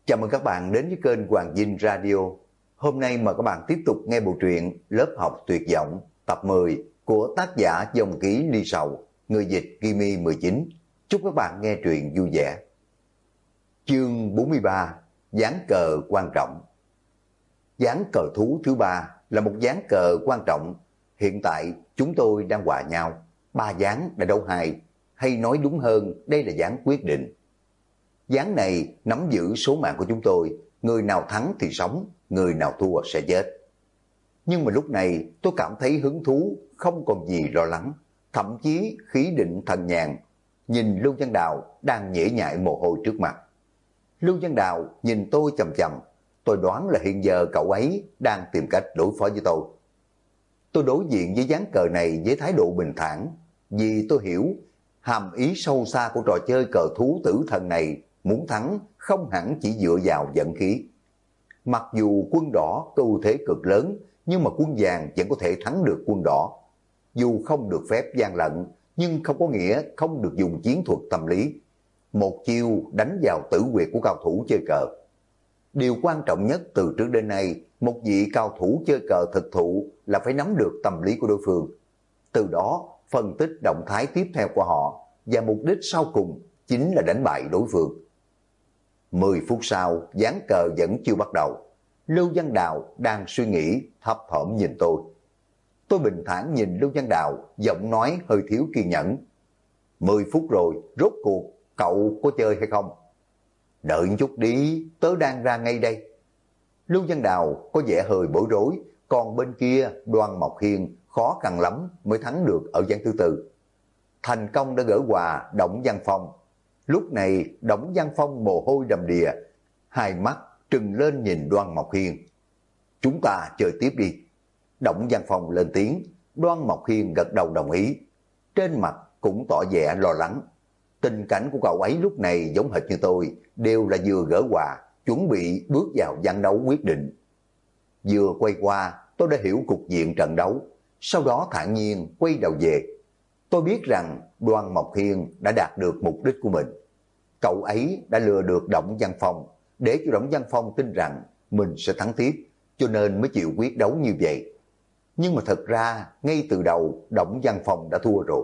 Chào mừng các bạn đến với kênh Hoàng Dinh Radio. Hôm nay mời các bạn tiếp tục nghe bộ truyện Lớp học tuyệt vọng tập 10 của tác giả Dòng Ký Ly Sầu, người dịch Kimi 19. Chúc các bạn nghe truyện vui vẻ. Chương 43: Ván cờ quan trọng. Ván cờ thú thứ 3 là một ván cờ quan trọng. Hiện tại chúng tôi đang hòa nhau, 3 ván đã đấu 2, hay nói đúng hơn đây là ván quyết định. Ván này nắm giữ số mạng của chúng tôi, người nào thắng thì sống, người nào thua sẽ chết. Nhưng mà lúc này tôi cảm thấy hứng thú, không còn gì lo lắng, thậm chí khí định thần nhàn, nhìn Lưu Văn Đào đang nhễ nhại mồ hôi trước mặt. Lưu Văn Đào nhìn tôi chằm chằm, tôi đoán là hiện giờ cậu ấy đang tìm cách đối phó với tôi. Tôi đối diện với ván cờ này với thái độ bình thản, vì tôi hiểu hàm ý sâu xa của trò chơi cờ thú tử thần này. Muốn thắng không hẳn chỉ dựa vào vận khí. Mặc dù quân đỏ có ưu thế cực lớn, nhưng mà quân vàng vẫn có thể thắng được quân đỏ. Dù không được phép gian lận, nhưng không có nghĩa không được dùng chiến thuật tâm lý. Một chiêu đánh vào tử huyệt của cao thủ chơi cờ. Điều quan trọng nhất từ trước đến nay, một vị cao thủ chơi cờ thực thụ là phải nắm được tâm lý của đối phương. Từ đó phân tích động thái tiếp theo của họ, và mục đích sau cùng chính là đánh bại đối phương. 10 phút sau, ván cờ vẫn chưa bắt đầu. Lưu Văn Đào đang suy nghĩ, thấp thỏm nhìn tôi. Tôi bình thản nhìn Lưu Văn Đào, giọng nói hơi thiếu kiên nhẫn. 10 phút rồi, rốt cuộc, cậu có chơi hay không? Đợi chút đi, tớ đang ra ngay đây. Lưu Văn Đào có vẻ hơi bối rối, còn bên kia Đoan Mộc Hiên khó khăn lắm mới thắng được ở ván thứ tư. Thành công đã gỡ quà Đổng Văn Phong. Lúc này Đổng Văn Phong mồ hôi đầm đìa, hai mắt trừng lên nhìn Đoan Mộc Hiên. Chúng ta chơi tiếp đi. Đổng Văn Phong lên tiếng, Đoan Mộc Hiên gật đầu đồng ý. Trên mặt cũng tỏ vẻ lo lắng. Tình cảnh của cậu ấy lúc này giống hệt như tôi, đều là vừa gỡ quà, chuẩn bị bước vào ván đấu quyết định. Vừa quay qua, tôi đã hiểu cục diện trận đấu, sau đó thản nhiên quay đầu về. Tôi biết rằng Đoan Mộc Hiên đã đạt được mục đích của mình. Cậu ấy đã lừa được Đổng Văn Phong, để cho Đổng Văn Phong tin rằng mình sẽ thắng tiếp, cho nên mới chịu quyết đấu như vậy. Nhưng mà thật ra, ngay từ đầu, Đổng Văn Phong đã thua rồi.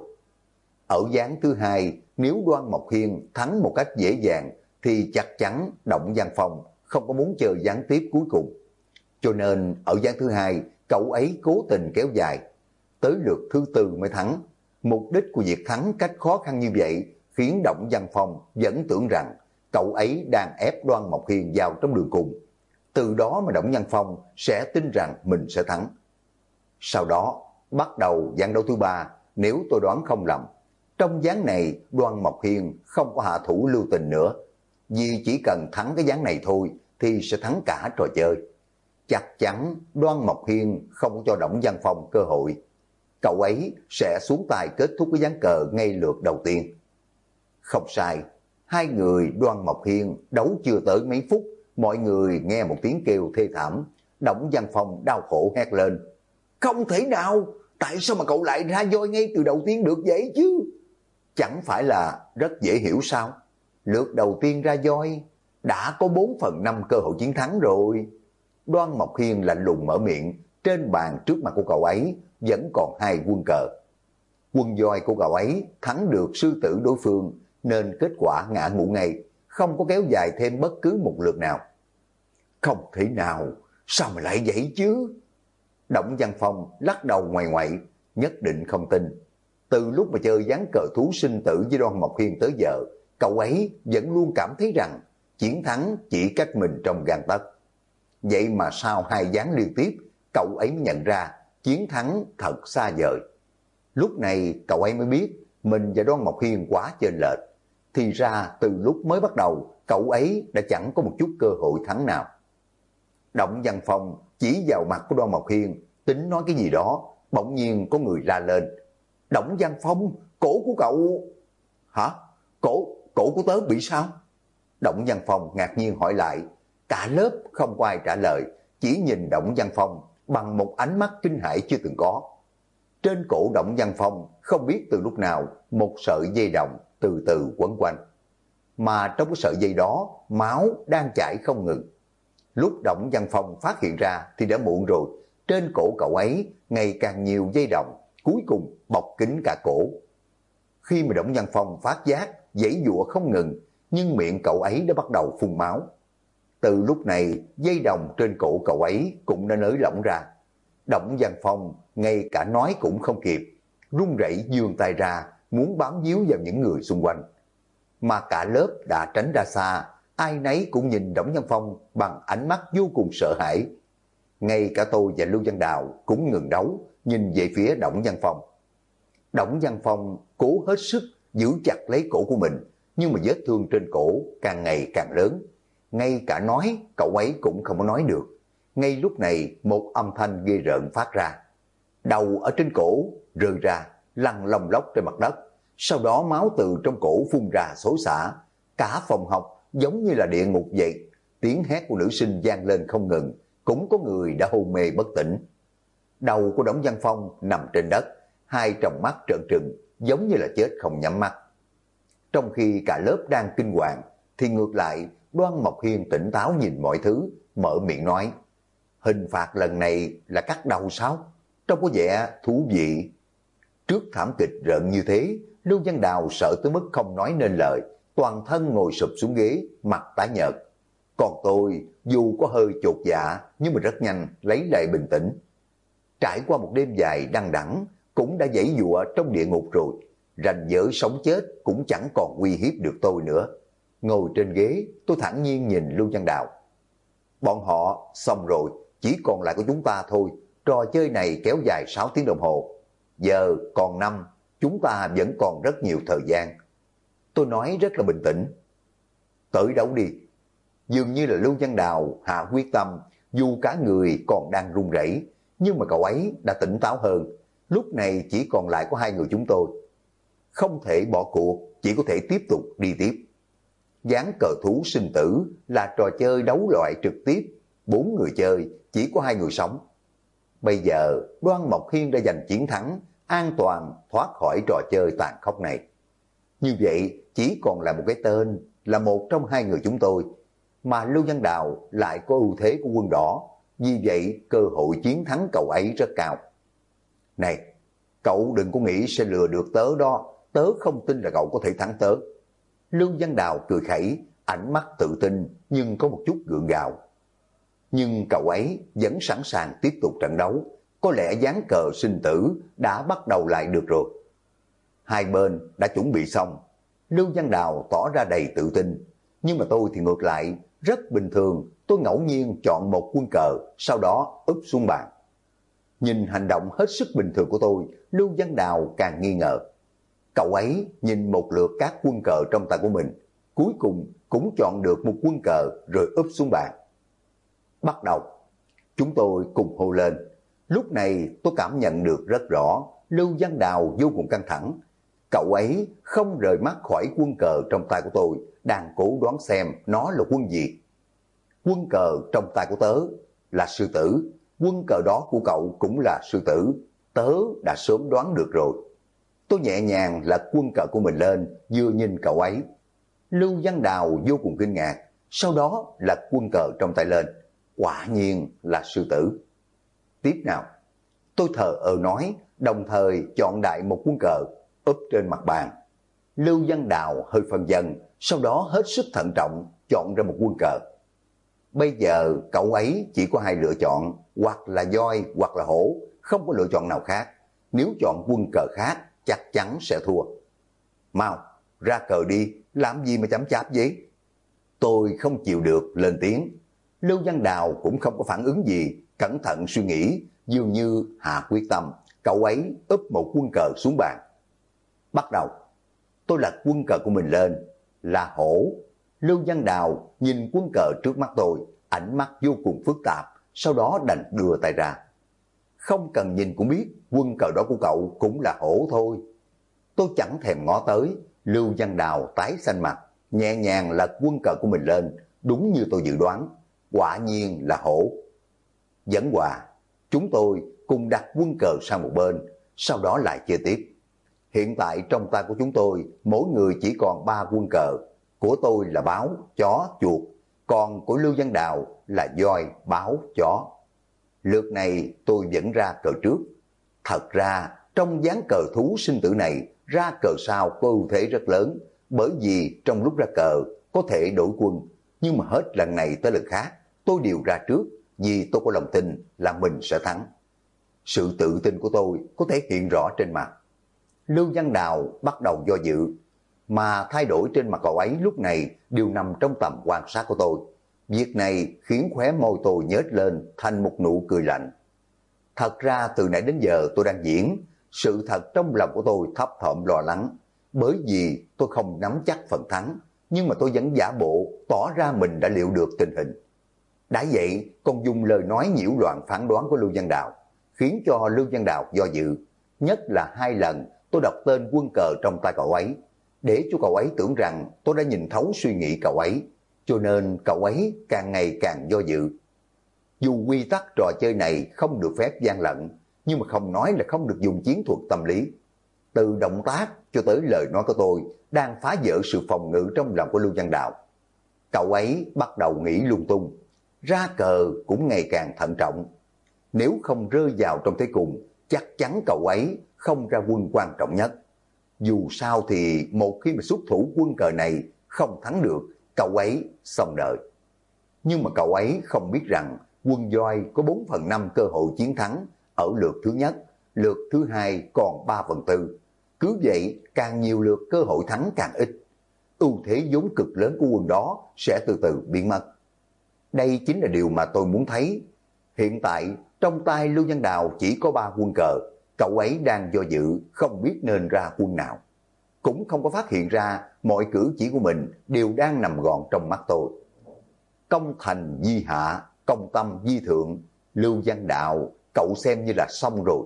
Ở ván thứ hai, nếu Đoan Mộc Hiên thắng một cách dễ dàng, thì chắc chắn Đổng Văn Phong không có muốn chơi ván tiếp cuối cùng. Cho nên, ở ván thứ hai, cậu ấy cố tình kéo dài, tới lượt thứ tư mới thắng. Mục đích của việc thắng cách khó khăn như vậy khiến Đổng Văn Phong vẫn tưởng rằng cậu ấy đang ép Đoan Mộc Hiên vào trong đường cùng. Từ đó mà Đổng Văn Phong sẽ tin rằng mình sẽ thắng. Sau đó, bắt đầu ván đấu thứ ba, nếu tôi đoán không lầm. Trong ván này, Đoan Mộc Hiên không có hạ thủ lưu tình nữa. Vì chỉ cần thắng cái ván này thôi thì sẽ thắng cả trò chơi. Chắc chắn Đoan Mộc Hiên không cho Đổng Văn Phong cơ hội. Cậu ấy sẽ xuống tay kết thúc cái ván cờ ngay lượt đầu tiên. Không sai, hai người Đoan Mộc Hiên đấu chưa tới mấy phút, mọi người nghe một tiếng kêu thê thảm. Đổng Văn Phong đau khổ hét lên. Không thể nào, tại sao mà cậu lại ra voi ngay từ đầu tiên được vậy chứ? Chẳng phải là rất dễ hiểu sao? Lượt đầu tiên ra voi, đã có 4/5 cơ hội chiến thắng rồi. Đoan Mộc Hiên lạnh lùng mở miệng, trên bàn trước mặt của cậu ấy vẫn còn 2 quân cờ. Quân voi của cậu ấy thắng được sư tử đối phương, nên kết quả ngã ngũ ngay, không có kéo dài thêm bất cứ một lượt nào. Không thể nào, sao mà lại vậy chứ? Đổng Văn Phong lắc đầu ngoài ngoại, nhất định không tin. Từ lúc mà chơi ván cờ thú sinh tử với Đoan Mộc Hiên tới giờ, cậu ấy vẫn luôn cảm thấy rằng chiến thắng chỉ cách mình trong gang tấc. Vậy mà sau 2 ván liên tiếp, cậu ấy mới nhận ra chiến thắng thật xa vời. Lúc này cậu ấy mới biết mình và Đoan Mộc Hiên quá chênh lệch. Thì ra từ lúc mới bắt đầu, cậu ấy đã chẳng có một chút cơ hội thắng nào. Đổng Văn Phong chỉ vào mặt của Đoan Mộc Hiên, tính nói cái gì đó, bỗng nhiên có người la lên. Đổng Văn Phong, cổ của cậu... Hả? Cổ của tớ bị sao? Đổng Văn Phong ngạc nhiên hỏi lại. Cả lớp không có ai trả lời, chỉ nhìn Đổng Văn Phong bằng một ánh mắt kinh hãi chưa từng có. Trên cổ Đổng Văn Phong không biết từ lúc nào một sợi dây đồng từ từ quấn quanh. mà trong cái sợi dây đó, máu đang chảy không ngừng. Lúc Đổng Văn Phong phát hiện ra thì đã muộn rồi, trên cổ cậu ấy ngày càng nhiều dây đồng, cuối cùng bọc kín cả cổ. Khi mà Đổng Văn Phong phát giác, giãy giụa không ngừng, nhưng miệng cậu ấy đã bắt đầu phun máu. Từ lúc này, dây đồng trên cổ cậu ấy cũng đã nới lỏng ra. Đổng Văn Phong ngay cả nói cũng không kịp, run rẩy giương tay ra, muốn bám víu vào những người xung quanh. Mà cả lớp đã tránh ra xa, ai nấy cũng nhìn Đổng Văn Phong bằng ánh mắt vô cùng sợ hãi. Ngay cả tôi và Lưu Văn Đào cũng ngừng đấu, nhìn về phía Đổng Văn Phong. Đổng Văn Phong cố hết sức giữ chặt lấy cổ của mình, nhưng mà vết thương trên cổ càng ngày càng lớn. Ngay cả nói cậu ấy cũng không có nói được. Ngay lúc này một âm thanh ghê rợn phát ra. Đầu ở trên cổ rơi ra, lăn lông lốc trên mặt đất. Sau đó máu từ trong cổ phun ra xối xả. Cả phòng học giống như là địa ngục vậy. Tiếng hét của nữ sinh vang lên không ngừng. Cũng có người đã hôn mê bất tỉnh. Đầu của Đổng Văn Phong nằm trên đất, hai tròng mắt trợn trừng, giống như là chết không nhắm mắt. Trong khi cả lớp đang kinh hoàng, thì ngược lại Đoan Mộc Hiên tỉnh táo nhìn mọi thứ, mở miệng nói: hình phạt lần này là cắt đầu sao? Trông có vẻ thú vị. Trước thảm kịch rợn như thế, Lưu Văn Đào sợ tới mức không nói nên lời, toàn thân ngồi sụp xuống ghế, mặt tái nhợt. Còn tôi, dù có hơi chột dạ, nhưng mà rất nhanh lấy lại bình tĩnh. Trải qua một đêm dài đăng đẳng, cũng đã giãy giụa trong địa ngục rồi, ranh giới sống chết cũng chẳng còn uy hiếp được tôi nữa. Ngồi trên ghế, tôi thản nhiên nhìn Lưu Văn Đào. Bọn họ xong rồi, chỉ còn lại của chúng ta thôi. Trò chơi này kéo dài 6 tiếng đồng hồ. Giờ còn 5, chúng ta vẫn còn rất nhiều thời gian. Tôi nói rất là bình tĩnh. Tới đấu đi. Dường như là Lưu Văn Đào hạ quyết tâm, dù cả người còn đang run rẩy, nhưng mà cậu ấy đã tỉnh táo hơn. Lúc này chỉ còn lại có 2 người chúng tôi. Không thể bỏ cuộc, chỉ có thể tiếp tục đi tiếp. Ván cờ thú sinh tử là trò chơi đấu loại trực tiếp, 4 người chơi, chỉ có 2 người sống. Bây giờ Đoan Mộc Hiên đã giành chiến thắng, an toàn thoát khỏi trò chơi tàn khốc này. Như vậy chỉ còn là một cái tên, là một trong 2 người chúng tôi, mà Lưu Văn Đào lại có ưu thế của quân đỏ, vì vậy cơ hội chiến thắng cậu ấy rất cao. Này, cậu đừng có nghĩ sẽ lừa được tớ đó, tớ không tin là cậu có thể thắng tớ. Lưu Văn Đào cười khẩy, ánh mắt tự tin nhưng có một chút gượng gạo. Nhưng cậu ấy vẫn sẵn sàng tiếp tục trận đấu, có lẽ ván cờ sinh tử đã bắt đầu lại được rồi. Hai bên đã chuẩn bị xong, Lưu Văn Đào tỏ ra đầy tự tin, nhưng mà tôi thì ngược lại, rất bình thường, tôi ngẫu nhiên chọn một quân cờ, sau đó úp xuống bàn. Nhìn hành động hết sức bình thường của tôi, Lưu Văn Đào càng nghi ngờ. Cậu ấy nhìn một lượt các quân cờ trong tay của mình, cuối cùng cũng chọn được một quân cờ rồi úp xuống bàn. Bắt đầu, chúng tôi cùng hô lên. Lúc này tôi cảm nhận được rất rõ, Lưu Văn Đào vô cùng căng thẳng. Cậu ấy không rời mắt khỏi quân cờ trong tay của tôi, đang cố đoán xem nó là quân gì. Quân cờ trong tay của tớ là sư tử, quân cờ đó của cậu cũng là sư tử, tớ đã sớm đoán được rồi. Tôi nhẹ nhàng lật quân cờ của mình lên, vừa nhìn cậu ấy. Lưu Văn Đào vô cùng kinh ngạc, sau đó lật quân cờ trong tay lên, quả nhiên là sư tử. Tiếp nào, tôi thờ ơ nói, đồng thời chọn đại một quân cờ, úp trên mặt bàn. Lưu Văn Đào hơi phân vân, sau đó hết sức thận trọng, chọn ra một quân cờ. Bây giờ cậu ấy chỉ có 2 lựa chọn, hoặc là voi hoặc là hổ, không có lựa chọn nào khác. Nếu chọn quân cờ khác, chắc chắn sẽ thua. Mau, ra cờ đi, làm gì mà chấm cháp vậy? Tôi không chịu được lên tiếng. Lưu Văn Đào cũng không có phản ứng gì, cẩn thận suy nghĩ, dường như hạ quyết tâm, cậu ấy úp một quân cờ xuống bàn. Bắt đầu, tôi lật quân cờ của mình lên, là hổ. Lưu Văn Đào nhìn quân cờ trước mắt tôi, ánh mắt vô cùng phức tạp, sau đó đành đưa tay ra. Không cần nhìn cũng biết, quân cờ đó của cậu cũng là hổ thôi. Tôi chẳng thèm ngó tới, Lưu Văn Đào tái xanh mặt, nhẹ nhàng lật quân cờ của mình lên, đúng như tôi dự đoán, quả nhiên là hổ. Dẫn hòa, chúng tôi cùng đặt quân cờ sang một bên, sau đó lại chơi tiếp. Hiện tại trong tay của chúng tôi, mỗi người chỉ còn 3 quân cờ. Của tôi là báo, chó, chuột, còn của Lưu Văn Đào là voi, báo, chó. Lượt này tôi vẫn ra cờ trước. Thật ra trong ván cờ thú sinh tử này, ra cờ sau có ưu thế rất lớn, bởi vì trong lúc ra cờ có thể đổi quân, nhưng mà hết lần này tới lần khác tôi đều ra trước, vì tôi có lòng tin là mình sẽ thắng. Sự tự tin của tôi có thể hiện rõ trên mặt. Lưu Văn Đào bắt đầu do dự, mà thay đổi trên mặt cậu ấy lúc này đều nằm trong tầm quan sát của tôi. Việc này khiến khóe môi tôi nhếch lên thành một nụ cười lạnh. Thật ra từ nãy đến giờ tôi đang diễn, sự thật trong lòng của tôi thấp thỏm lo lắng, bởi vì tôi không nắm chắc phần thắng, nhưng mà tôi vẫn giả bộ tỏ ra mình đã liệu được tình hình. Đã vậy còn dùng lời nói nhiễu loạn phán đoán của Lưu Văn Đào, khiến cho Lưu Văn Đào do dự. Nhất là 2 lần tôi đọc tên quân cờ trong tay cậu ấy, để cho cậu ấy tưởng rằng tôi đã nhìn thấu suy nghĩ cậu ấy, cho nên cậu ấy càng ngày càng do dự. Dù quy tắc trò chơi này không được phép gian lận, nhưng mà không nói là không được dùng chiến thuật tâm lý. Từ động tác cho tới lời nói của tôi đang phá vỡ sự phòng ngự trong lòng của Lưu Văn Đào. Cậu ấy bắt đầu nghĩ lung tung, ra cờ cũng ngày càng thận trọng. Nếu không rơi vào trong thế cùng, chắc chắn cậu ấy không ra quân quan trọng nhất. Dù sao thì một khi mà xuất thủ quân cờ này không thắng được, cậu ấy xong đời. Nhưng mà cậu ấy không biết rằng quân voi có 4/5 cơ hội chiến thắng ở lượt thứ nhất, lượt thứ hai còn 3/4. Cứ vậy càng nhiều lượt cơ hội thắng càng ít. Ưu thế vốn cực lớn của quân đó sẽ từ từ biến mất. Đây chính là điều mà tôi muốn thấy. Hiện tại trong tay Lưu Văn Đào chỉ có 3 quân cờ, cậu ấy đang do dự không biết nên ra quân nào. Cũng không có phát hiện ra mọi cử chỉ của mình đều đang nằm gọn trong mắt tôi. Công thành di hạ, công tâm di thượng, Lưu Văn Đào cậu xem như là xong rồi.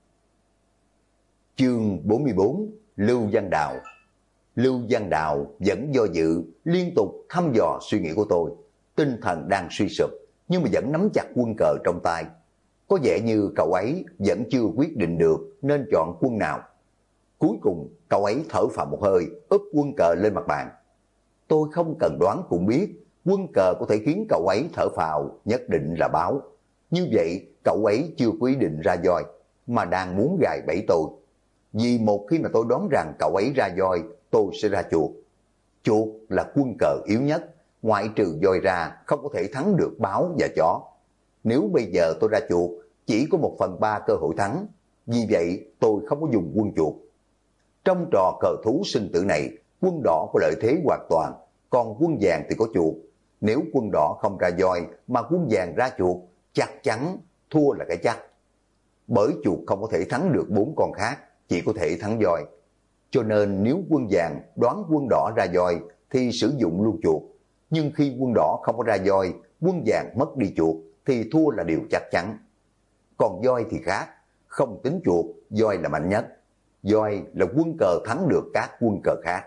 Chương 44, Lưu Văn Đào. Lưu Văn Đào vẫn do dự, liên tục thăm dò suy nghĩ của tôi. Tinh thần đang suy sụp, nhưng mà vẫn nắm chặt quân cờ trong tay. Có vẻ như cậu ấy vẫn chưa quyết định được nên chọn quân nào. Cuối cùng cậu ấy thở phào một hơi, úp quân cờ lên mặt bàn. Tôi không cần đoán cũng biết, quân cờ có thể khiến cậu ấy thở phào nhất định là báo. Như vậy cậu ấy chưa quyết định ra voi, mà đang muốn gài bẫy tôi. Vì một khi mà tôi đoán rằng cậu ấy ra voi, tôi sẽ ra chuột. Chuột là quân cờ yếu nhất, ngoại trừ voi ra không có thể thắng được báo và chó. Nếu bây giờ tôi ra chuột, chỉ có 1/3 cơ hội thắng. Vì vậy tôi không có dùng quân chuột. Trong trò cờ thú sinh tử này, quân đỏ có lợi thế hoàn toàn, còn quân vàng thì có chuột. Nếu quân đỏ không ra voi mà quân vàng ra chuột, chắc chắn thua là cái chắc. Bởi chuột không có thể thắng được 4 con khác, chỉ có thể thắng voi. Cho nên nếu quân vàng đoán quân đỏ ra voi thì sử dụng luôn chuột. Nhưng khi quân đỏ không có ra voi, quân vàng mất đi chuột thì thua là điều chắc chắn. Còn voi thì khác, không tính chuột, voi là mạnh nhất. Voi là quân cờ thắng được các quân cờ khác.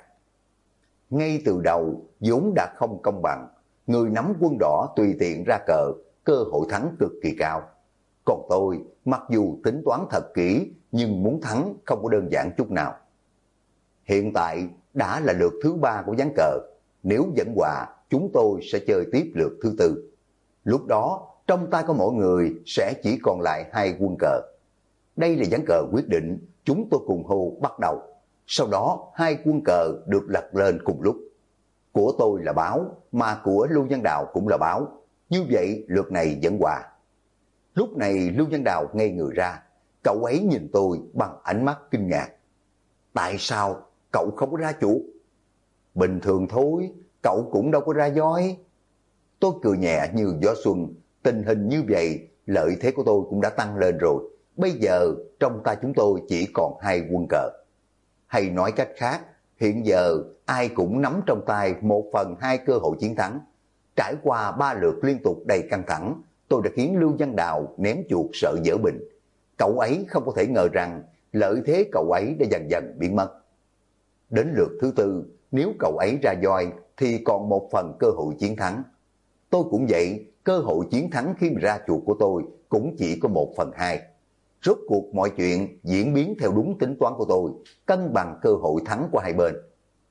Ngay từ đầu vốn đã không công bằng, người nắm quân đỏ tùy tiện ra cờ, cơ hội thắng cực kỳ cao. Còn tôi, mặc dù tính toán thật kỹ, nhưng muốn thắng không có đơn giản chút nào. Hiện tại đã là lượt thứ 3 của ván cờ. Nếu vẫn hòa, chúng tôi sẽ chơi tiếp lượt thứ 4. Lúc đó, trong tay của mỗi người sẽ chỉ còn lại 2 quân cờ. Đây là ván cờ quyết định, chúng tôi cùng hô bắt đầu. Sau đó 2 quân cờ được lật lên cùng lúc. Của tôi là báo, mà của Lưu Văn Đào cũng là báo. Như vậy lượt này vẫn hòa. Lúc này Lưu Văn Đào ngây người ra, cậu ấy nhìn tôi bằng ánh mắt kinh ngạc. Tại sao cậu không có ra chuột? Bình thường thôi, cậu cũng đâu có ra voi. Tôi cười nhẹ như gió xuân, tình hình như vậy, lợi thế của tôi cũng đã tăng lên rồi. Bây giờ trong tay chúng tôi chỉ còn 2 quân cờ. Hay nói cách khác, hiện giờ ai cũng nắm trong tay 1/2 cơ hội chiến thắng. Trải qua 3 lượt liên tục đầy căng thẳng, tôi đã khiến Lưu Văn Đào ném chuột sợ dở bình. Cậu ấy không có thể ngờ rằng lợi thế cậu ấy đã dần dần biến mất. Đến lượt thứ 4, nếu cậu ấy ra voi thì còn 1 phần cơ hội chiến thắng. Tôi cũng vậy, cơ hội chiến thắng khi mà ra chuột của tôi cũng chỉ có 1/2. Rốt cuộc mọi chuyện diễn biến theo đúng tính toán của tôi, cân bằng cơ hội thắng của hai bên.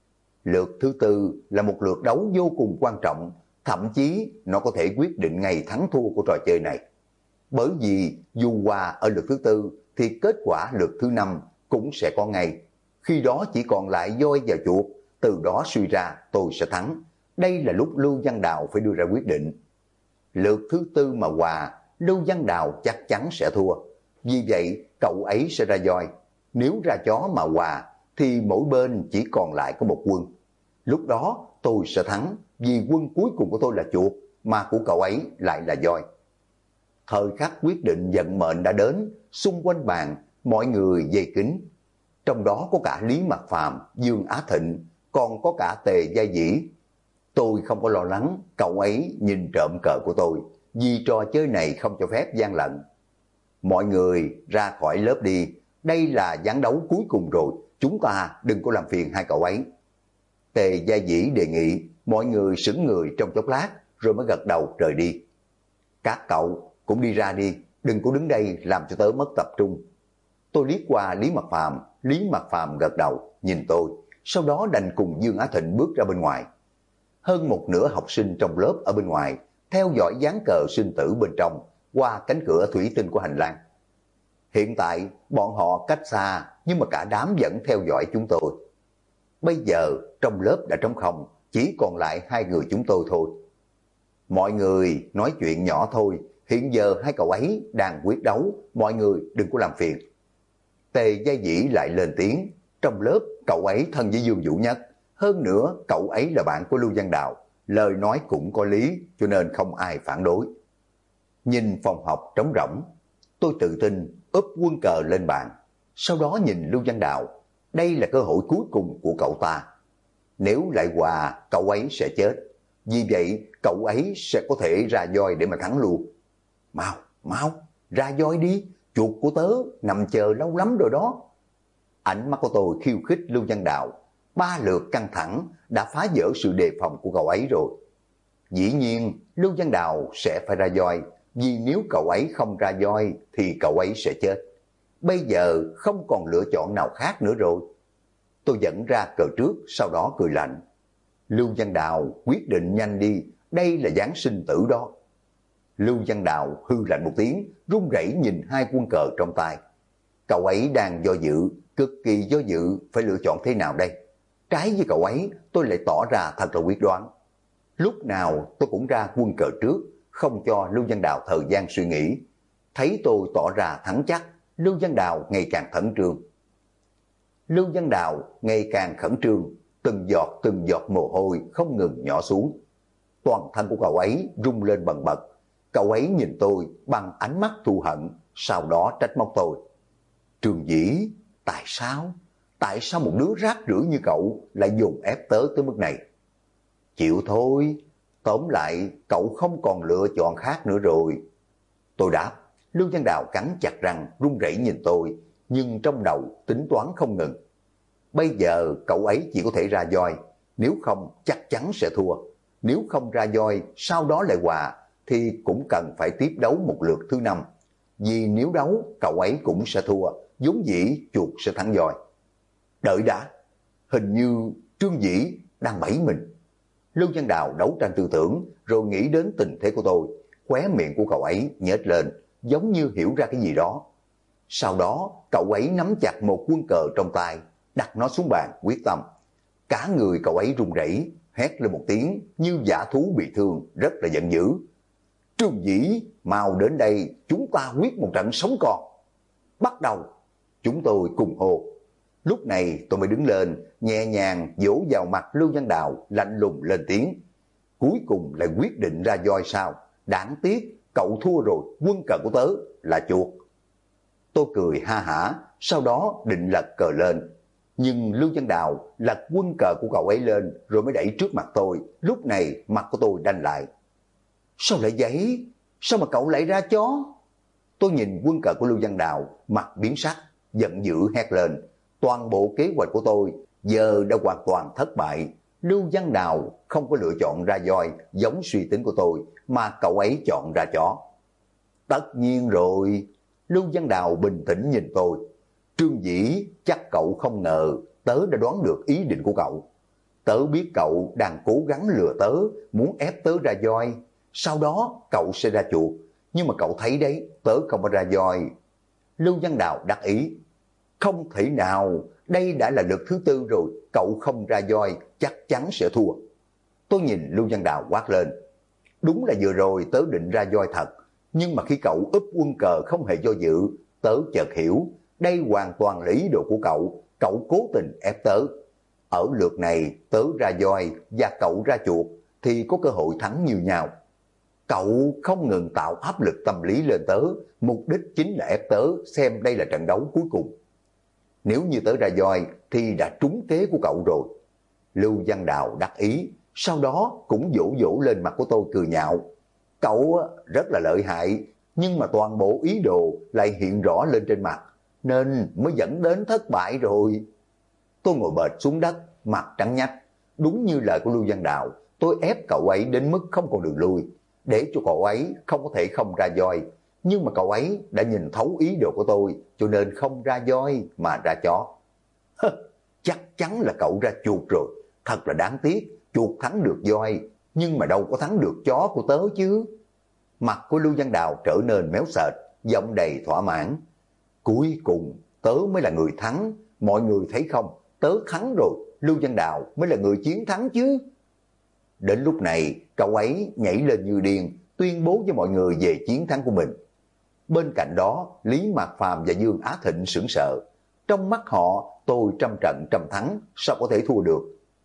Lượt thứ tư là một lượt đấu vô cùng quan trọng, thậm chí nó có thể quyết định ngày thắng thua của trò chơi này. Bởi vì dù hòa ở lượt thứ tư thì kết quả lượt thứ năm cũng sẽ có ngay. Khi đó chỉ còn lại voi và chuột, từ đó suy ra tôi sẽ thắng. Đây là lúc Lưu Văn Đào phải đưa ra quyết định. Lượt thứ tư mà hòa, Lưu Văn Đào chắc chắn sẽ thua. Vì vậy cậu ấy sẽ ra voi. Nếu ra chó mà hòa thì mỗi bên chỉ còn lại có một quân. Lúc đó tôi sẽ thắng vì quân cuối cùng của tôi là chuột mà của cậu ấy lại là voi. Thời khắc quyết định vận mệnh đã đến, xung quanh bàn mọi người dây kính. Trong đó có cả Lý Mặc Phàm, Dương Á Thịnh, còn có cả Tề Gia Dĩ. Tôi không có lo lắng cậu ấy nhìn trộm cờ của tôi, vì trò chơi này không cho phép gian lận. Mọi người ra khỏi lớp đi, đây là ván đấu cuối cùng rồi, chúng ta đừng có làm phiền hai cậu ấy. Tề Gia Dĩ đề nghị, mọi người sững người trong chốc lát rồi mới gật đầu rời đi. Các cậu cũng đi ra đi, đừng có đứng đây làm cho tớ mất tập trung. Tôi liếc qua Lý Mặc Phàm, Lý Mặc Phàm gật đầu nhìn tôi, sau đó đành cùng Dương Á Thịnh bước ra bên ngoài. Hơn một nửa học sinh trong lớp ở bên ngoài theo dõi ván cờ sinh tử bên trong qua cánh cửa thủy tinh của hành lang. Hiện tại bọn họ cách xa nhưng mà cả đám vẫn theo dõi chúng tôi. Bây giờ trong lớp đã trống không, chỉ còn lại hai người chúng tôi thôi. Mọi người nói chuyện nhỏ thôi, hiện giờ hai cậu ấy đang quyết đấu, mọi người đừng có làm phiền. Tề Gia Dĩ lại lên tiếng, trong lớp cậu ấy thân với Dương Vũ Nhất, hơn nữa cậu ấy là bạn của Lưu Văn Đào, lời nói cũng có lý cho nên không ai phản đối. Nhìn phòng học trống rỗng, tôi tự tin úp quân cờ lên bàn, sau đó nhìn Lưu Văn Đào, đây là cơ hội cuối cùng của cậu ta. Nếu lại hòa cậu ấy sẽ chết, vì vậy cậu ấy sẽ có thể ra voi để mà thắng luôn. Mau, ra voi đi, chuột của tớ nằm chờ lâu lắm rồi đó. Ánh mắt của tôi khiêu khích Lưu Văn Đào, 3 lượt căng thẳng đã phá vỡ sự đề phòng của cậu ấy rồi. Dĩ nhiên Lưu Văn Đào sẽ phải ra voi, vì nếu cậu ấy không ra voi thì cậu ấy sẽ chết. Bây giờ không còn lựa chọn nào khác nữa rồi. Tôi dẫn ra cờ trước, sau đó cười lạnh. Lưu Văn Đào quyết định nhanh đi, đây là ván sinh tử đó. Lưu Văn Đào hư lạnh một tiếng, run rẩy nhìn hai quân cờ trong tay. Cậu ấy đang do dự, cực kỳ do dự phải lựa chọn thế nào đây. Trái với cậu ấy, tôi lại tỏ ra thật là quyết đoán. Lúc nào tôi cũng ra quân cờ trước, không cho Lưu Văn Đào thời gian suy nghĩ. Thấy tôi tỏ ra thắng chắc, Lưu Văn Đào ngày càng khẩn trương. Lưu Văn Đào ngày càng khẩn trương, từng giọt mồ hôi không ngừng nhỏ xuống. Toàn thân của cậu ấy rung lên bần bật. Cậu ấy nhìn tôi bằng ánh mắt thù hận, sau đó trách móc tôi. Trường Dĩ, tại sao? Tại sao một đứa rác rưởi như cậu lại dồn ép tớ tới mức này? Chịu thôi, tóm lại cậu không còn lựa chọn khác nữa rồi. Tôi đáp. Lưu Văn Đào cắn chặt răng, run rẩy nhìn tôi, nhưng trong đầu tính toán không ngừng. Bây giờ cậu ấy chỉ có thể ra voi, nếu không chắc chắn sẽ thua. Nếu không ra voi, sau đó lại hòa, thì cũng cần phải tiếp đấu một lượt thứ 5. Vì nếu đấu, cậu ấy cũng sẽ thua, vốn dĩ chuột sẽ thắng voi. Đợi đã, hình như Trương Dĩ đang bẫy mình. Lưu Văn Đào đấu tranh tư tưởng, rồi nghĩ đến tình thế của tôi. Khóe miệng của cậu ấy nhếch lên, giống như hiểu ra cái gì đó. Sau đó, cậu ấy nắm chặt một quân cờ trong tay, đặt nó xuống bàn, quyết tâm. Cả người cậu ấy run rẩy, hét lên một tiếng như dã thú bị thương, rất là giận dữ. Trương Dĩ, mau đến đây, chúng ta quyết một trận sống còn. Bắt đầu, chúng tôi cùng hô. Lúc này tôi mới đứng lên, nhẹ nhàng vỗ vào mặt Lưu Văn Đào, lạnh lùng lên tiếng. Cuối cùng lại quyết định ra voi sao? Đáng tiếc, cậu thua rồi, quân cờ của tớ là chuột. Tôi cười ha hả, sau đó định lật cờ lên. Nhưng Lưu Văn Đào lật quân cờ của cậu ấy lên rồi mới đẩy trước mặt tôi. Lúc này mặt của tôi đanh lại. Sao lại vậy? Sao mà cậu lại ra chó? Tôi nhìn quân cờ của Lưu Văn Đào, mặt biến sắc, giận dữ hét lên. Toàn bộ kế hoạch của tôi giờ đã hoàn toàn thất bại. Lưu Văn Đào không có lựa chọn ra voi giống suy tính của tôi, mà cậu ấy chọn ra chó. Tất nhiên rồi. Lưu Văn Đào bình tĩnh nhìn tôi. Trương Dĩ, chắc cậu không ngờ tớ đã đoán được ý định của cậu. Tớ biết cậu đang cố gắng lừa tớ, muốn ép tớ ra voi, sau đó cậu sẽ ra chuột. Nhưng mà cậu thấy đấy, tớ không có ra voi. Lưu Văn Đào đắc ý. Không thể nào, đây đã là lượt thứ 4 rồi, cậu không ra voi, chắc chắn sẽ thua. Tôi nhìn Lưu Văn Đào quát lên. Đúng là vừa rồi tớ định ra voi thật, nhưng mà khi cậu úp quân cờ không hề do dự, tớ chợt hiểu, đây hoàn toàn là ý đồ của cậu, cậu cố tình ép tớ. Ở lượt này tớ ra voi và cậu ra chuột thì có cơ hội thắng như nhau. Cậu không ngừng tạo áp lực tâm lý lên tớ, mục đích chính là ép tớ xem đây là trận đấu cuối cùng. Nếu như tớ ra voi thì đã trúng kế của cậu rồi. Lưu Văn Đào đắc ý, sau đó cũng vỗ vỗ lên mặt của tôi cười nhạo. Cậu rất là lợi hại, nhưng mà toàn bộ ý đồ lại hiện rõ lên trên mặt, nên mới dẫn đến thất bại rồi. Tôi ngồi bệt xuống đất, mặt trắng nhách. Đúng như lời của Lưu Văn Đào, tôi ép cậu ấy đến mức không còn đường lui, để cho cậu ấy không có thể không ra voi. Nhưng mà cậu ấy đã nhìn thấu ý đồ của tôi, cho nên không ra voi mà ra chó. Chắc chắn là cậu ra chuột rồi, thật là đáng tiếc, chuột thắng được voi, nhưng mà đâu có thắng được chó của tớ chứ. Mặt của Lưu Văn Đào trở nên méo sệt, giọng đầy thỏa mãn. Cuối cùng tớ mới là người thắng, mọi người thấy không, tớ thắng rồi, Lưu Văn Đào mới là người chiến thắng chứ. Đến lúc này, cậu ấy nhảy lên như điên, tuyên bố với mọi người về chiến thắng của mình. Bên cạnh đó, Lý Mạc Phàm và Dương Á Thịnh sững sờ. Trong mắt họ, tôi trăm trận trăm thắng, sao có thể thua được?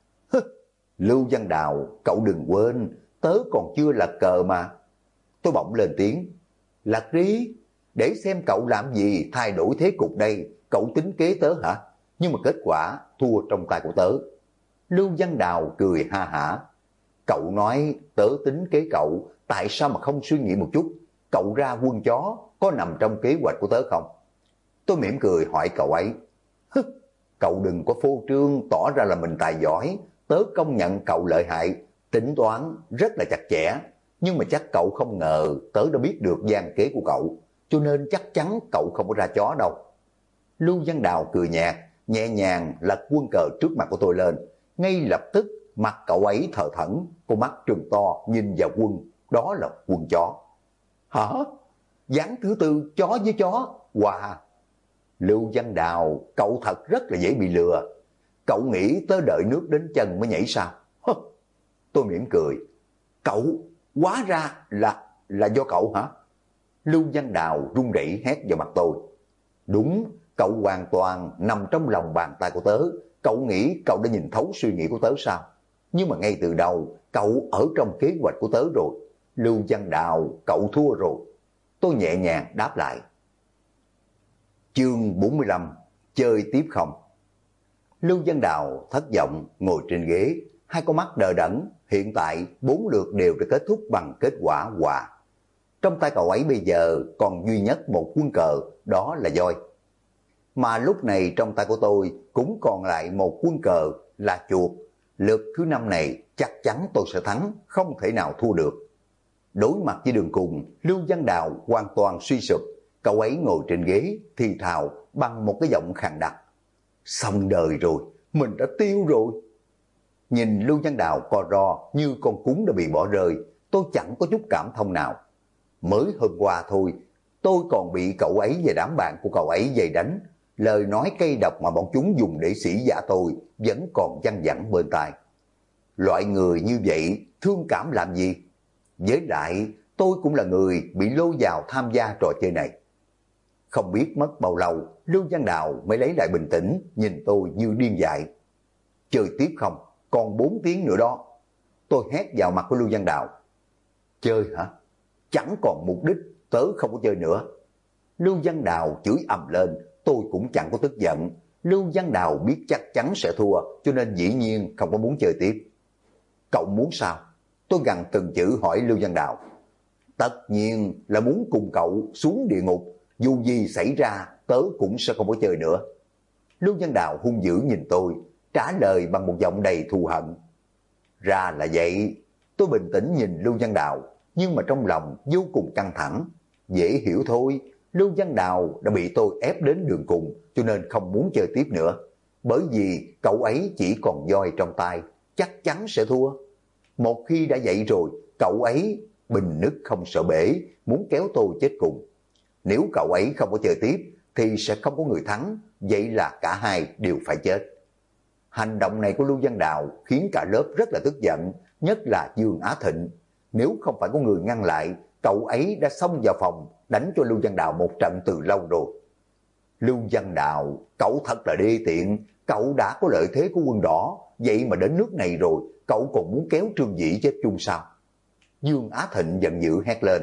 Lưu Văn Đào, cậu đừng quên, tớ còn chưa là cờ mà. Tôi bỗng lên tiếng. Lạc Trí, để xem cậu làm gì thay đổi thế cục đây, cậu tính kế tớ hả? Nhưng mà kết quả thua trong tay của tớ. Lưu Văn Đào cười ha hả. Cậu nói tớ tính kế cậu, tại sao mà không suy nghĩ một chút? Cậu ra quân chó có nằm trong kế hoạch của tớ không? Tôi mỉm cười hỏi cậu ấy. Cậu đừng có phô trương tỏ ra là mình tài giỏi, tớ công nhận cậu lợi hại, tính toán rất là chặt chẽ, nhưng mà chắc cậu không ngờ tớ đã biết được gian kế của cậu, cho nên chắc chắn cậu không có ra chó đâu. Lưu Văn Đào cười nhạt, nhẹ nhàng lật quân cờ trước mặt của tôi lên, ngay lập tức mặt cậu ấy thờ thẫn, con mắt trừng to nhìn vào quân, đó là quân chó. Hả? Ván thứ 4 chó với chó? Wow! Lưu Văn Đào, cậu thật rất là dễ bị lừa. Cậu nghĩ tới đợi nước đến chân mới nhảy sao? Tôi mỉm cười. Cậu, hóa ra là do cậu hả? Lưu Văn Đào run rẩy hét vào mặt tôi. Đúng, cậu hoàn toàn nằm trong lòng bàn tay của tớ. Cậu nghĩ cậu đã nhìn thấu suy nghĩ của tớ sao? Nhưng mà ngay từ đầu, cậu ở trong kế hoạch của tớ rồi. Lưu Văn Đào, cậu thua rồi. Tôi nhẹ nhàng đáp lại. Chương 45, chơi tiếp không? Lưu Văn Đào thất vọng ngồi trên ghế, hai con mắt đờ đẫn. Hiện tại 4 lượt đều đã kết thúc bằng kết quả hòa. Trong tay cậu ấy bây giờ còn duy nhất một quân cờ, đó là voi. Mà lúc này trong tay của tôi cũng còn lại một quân cờ là chuột. Lượt thứ 5 này chắc chắn tôi sẽ thắng, không thể nào thua được. Đối mặt với đường cùng, Lưu Văn Đào hoàn toàn suy sụp. Cậu ấy ngồi trên ghế thì thào bằng một cái giọng khàn đặc. Xong đời rồi, mình đã tiêu rồi. Nhìn Lưu Văn Đào co ro như con cún đã bị bỏ rơi, tôi chẳng có chút cảm thông nào. Mới hôm qua thôi, tôi còn bị cậu ấy và đám bạn của cậu ấy dày đánh. Lời nói cay độc mà bọn chúng dùng để sỉ vả tôi vẫn còn văng vẳng bên tai. Loại người như vậy thương cảm làm gì? Với lại tôi cũng là người bị lôi vào tham gia trò chơi này. Không biết mất bao lâu, Lưu Văn Đào mới lấy lại bình tĩnh, nhìn tôi như điên dại. Chơi tiếp không? Còn 4 tiếng nữa đó. Tôi hét vào mặt của Lưu Văn Đào. Chơi hả? Chẳng còn mục đích, tớ không có chơi nữa. Lưu Văn Đào chửi ầm lên, tôi cũng chẳng có tức giận. Lưu Văn Đào biết chắc chắn sẽ thua, cho nên dĩ nhiên không có muốn chơi tiếp. Cậu muốn sao? Tôi gằn từng chữ hỏi Lưu Văn Đào. Tất nhiên là muốn cùng cậu xuống địa ngục, dù gì xảy ra tớ cũng sẽ không có chơi nữa. Lưu Văn Đào hung dữ nhìn tôi, trả lời bằng một giọng đầy thù hận. Ra là vậy. Tôi bình tĩnh nhìn Lưu Văn Đào, nhưng mà trong lòng vô cùng căng thẳng. Dễ hiểu thôi, Lưu Văn Đào đã bị tôi ép đến đường cùng, cho nên không muốn chơi tiếp nữa. Bởi vì cậu ấy chỉ còn voi trong tay, chắc chắn sẽ thua. Một khi đã vậy rồi, cậu ấy bình nứt không sợ bể, muốn kéo tôi chết cùng. Nếu cậu ấy không có chơi tiếp, thì sẽ không có người thắng, vậy là cả hai đều phải chết. Hành động này của Lưu Văn Đào khiến cả lớp rất là tức giận, nhất là Dương Á Thịnh. Nếu không phải có người ngăn lại, cậu ấy đã xông vào phòng đánh cho Lưu Văn Đào một trận từ lâu rồi. Lưu Văn Đào, cậu thật là đê tiện, cậu đã có lợi thế của Quân Đỏ, vậy mà đến nước này rồi, cậu còn muốn kéo Trương Dĩ chết chung sao? Dương Á Thịnh giận dữ hét lên.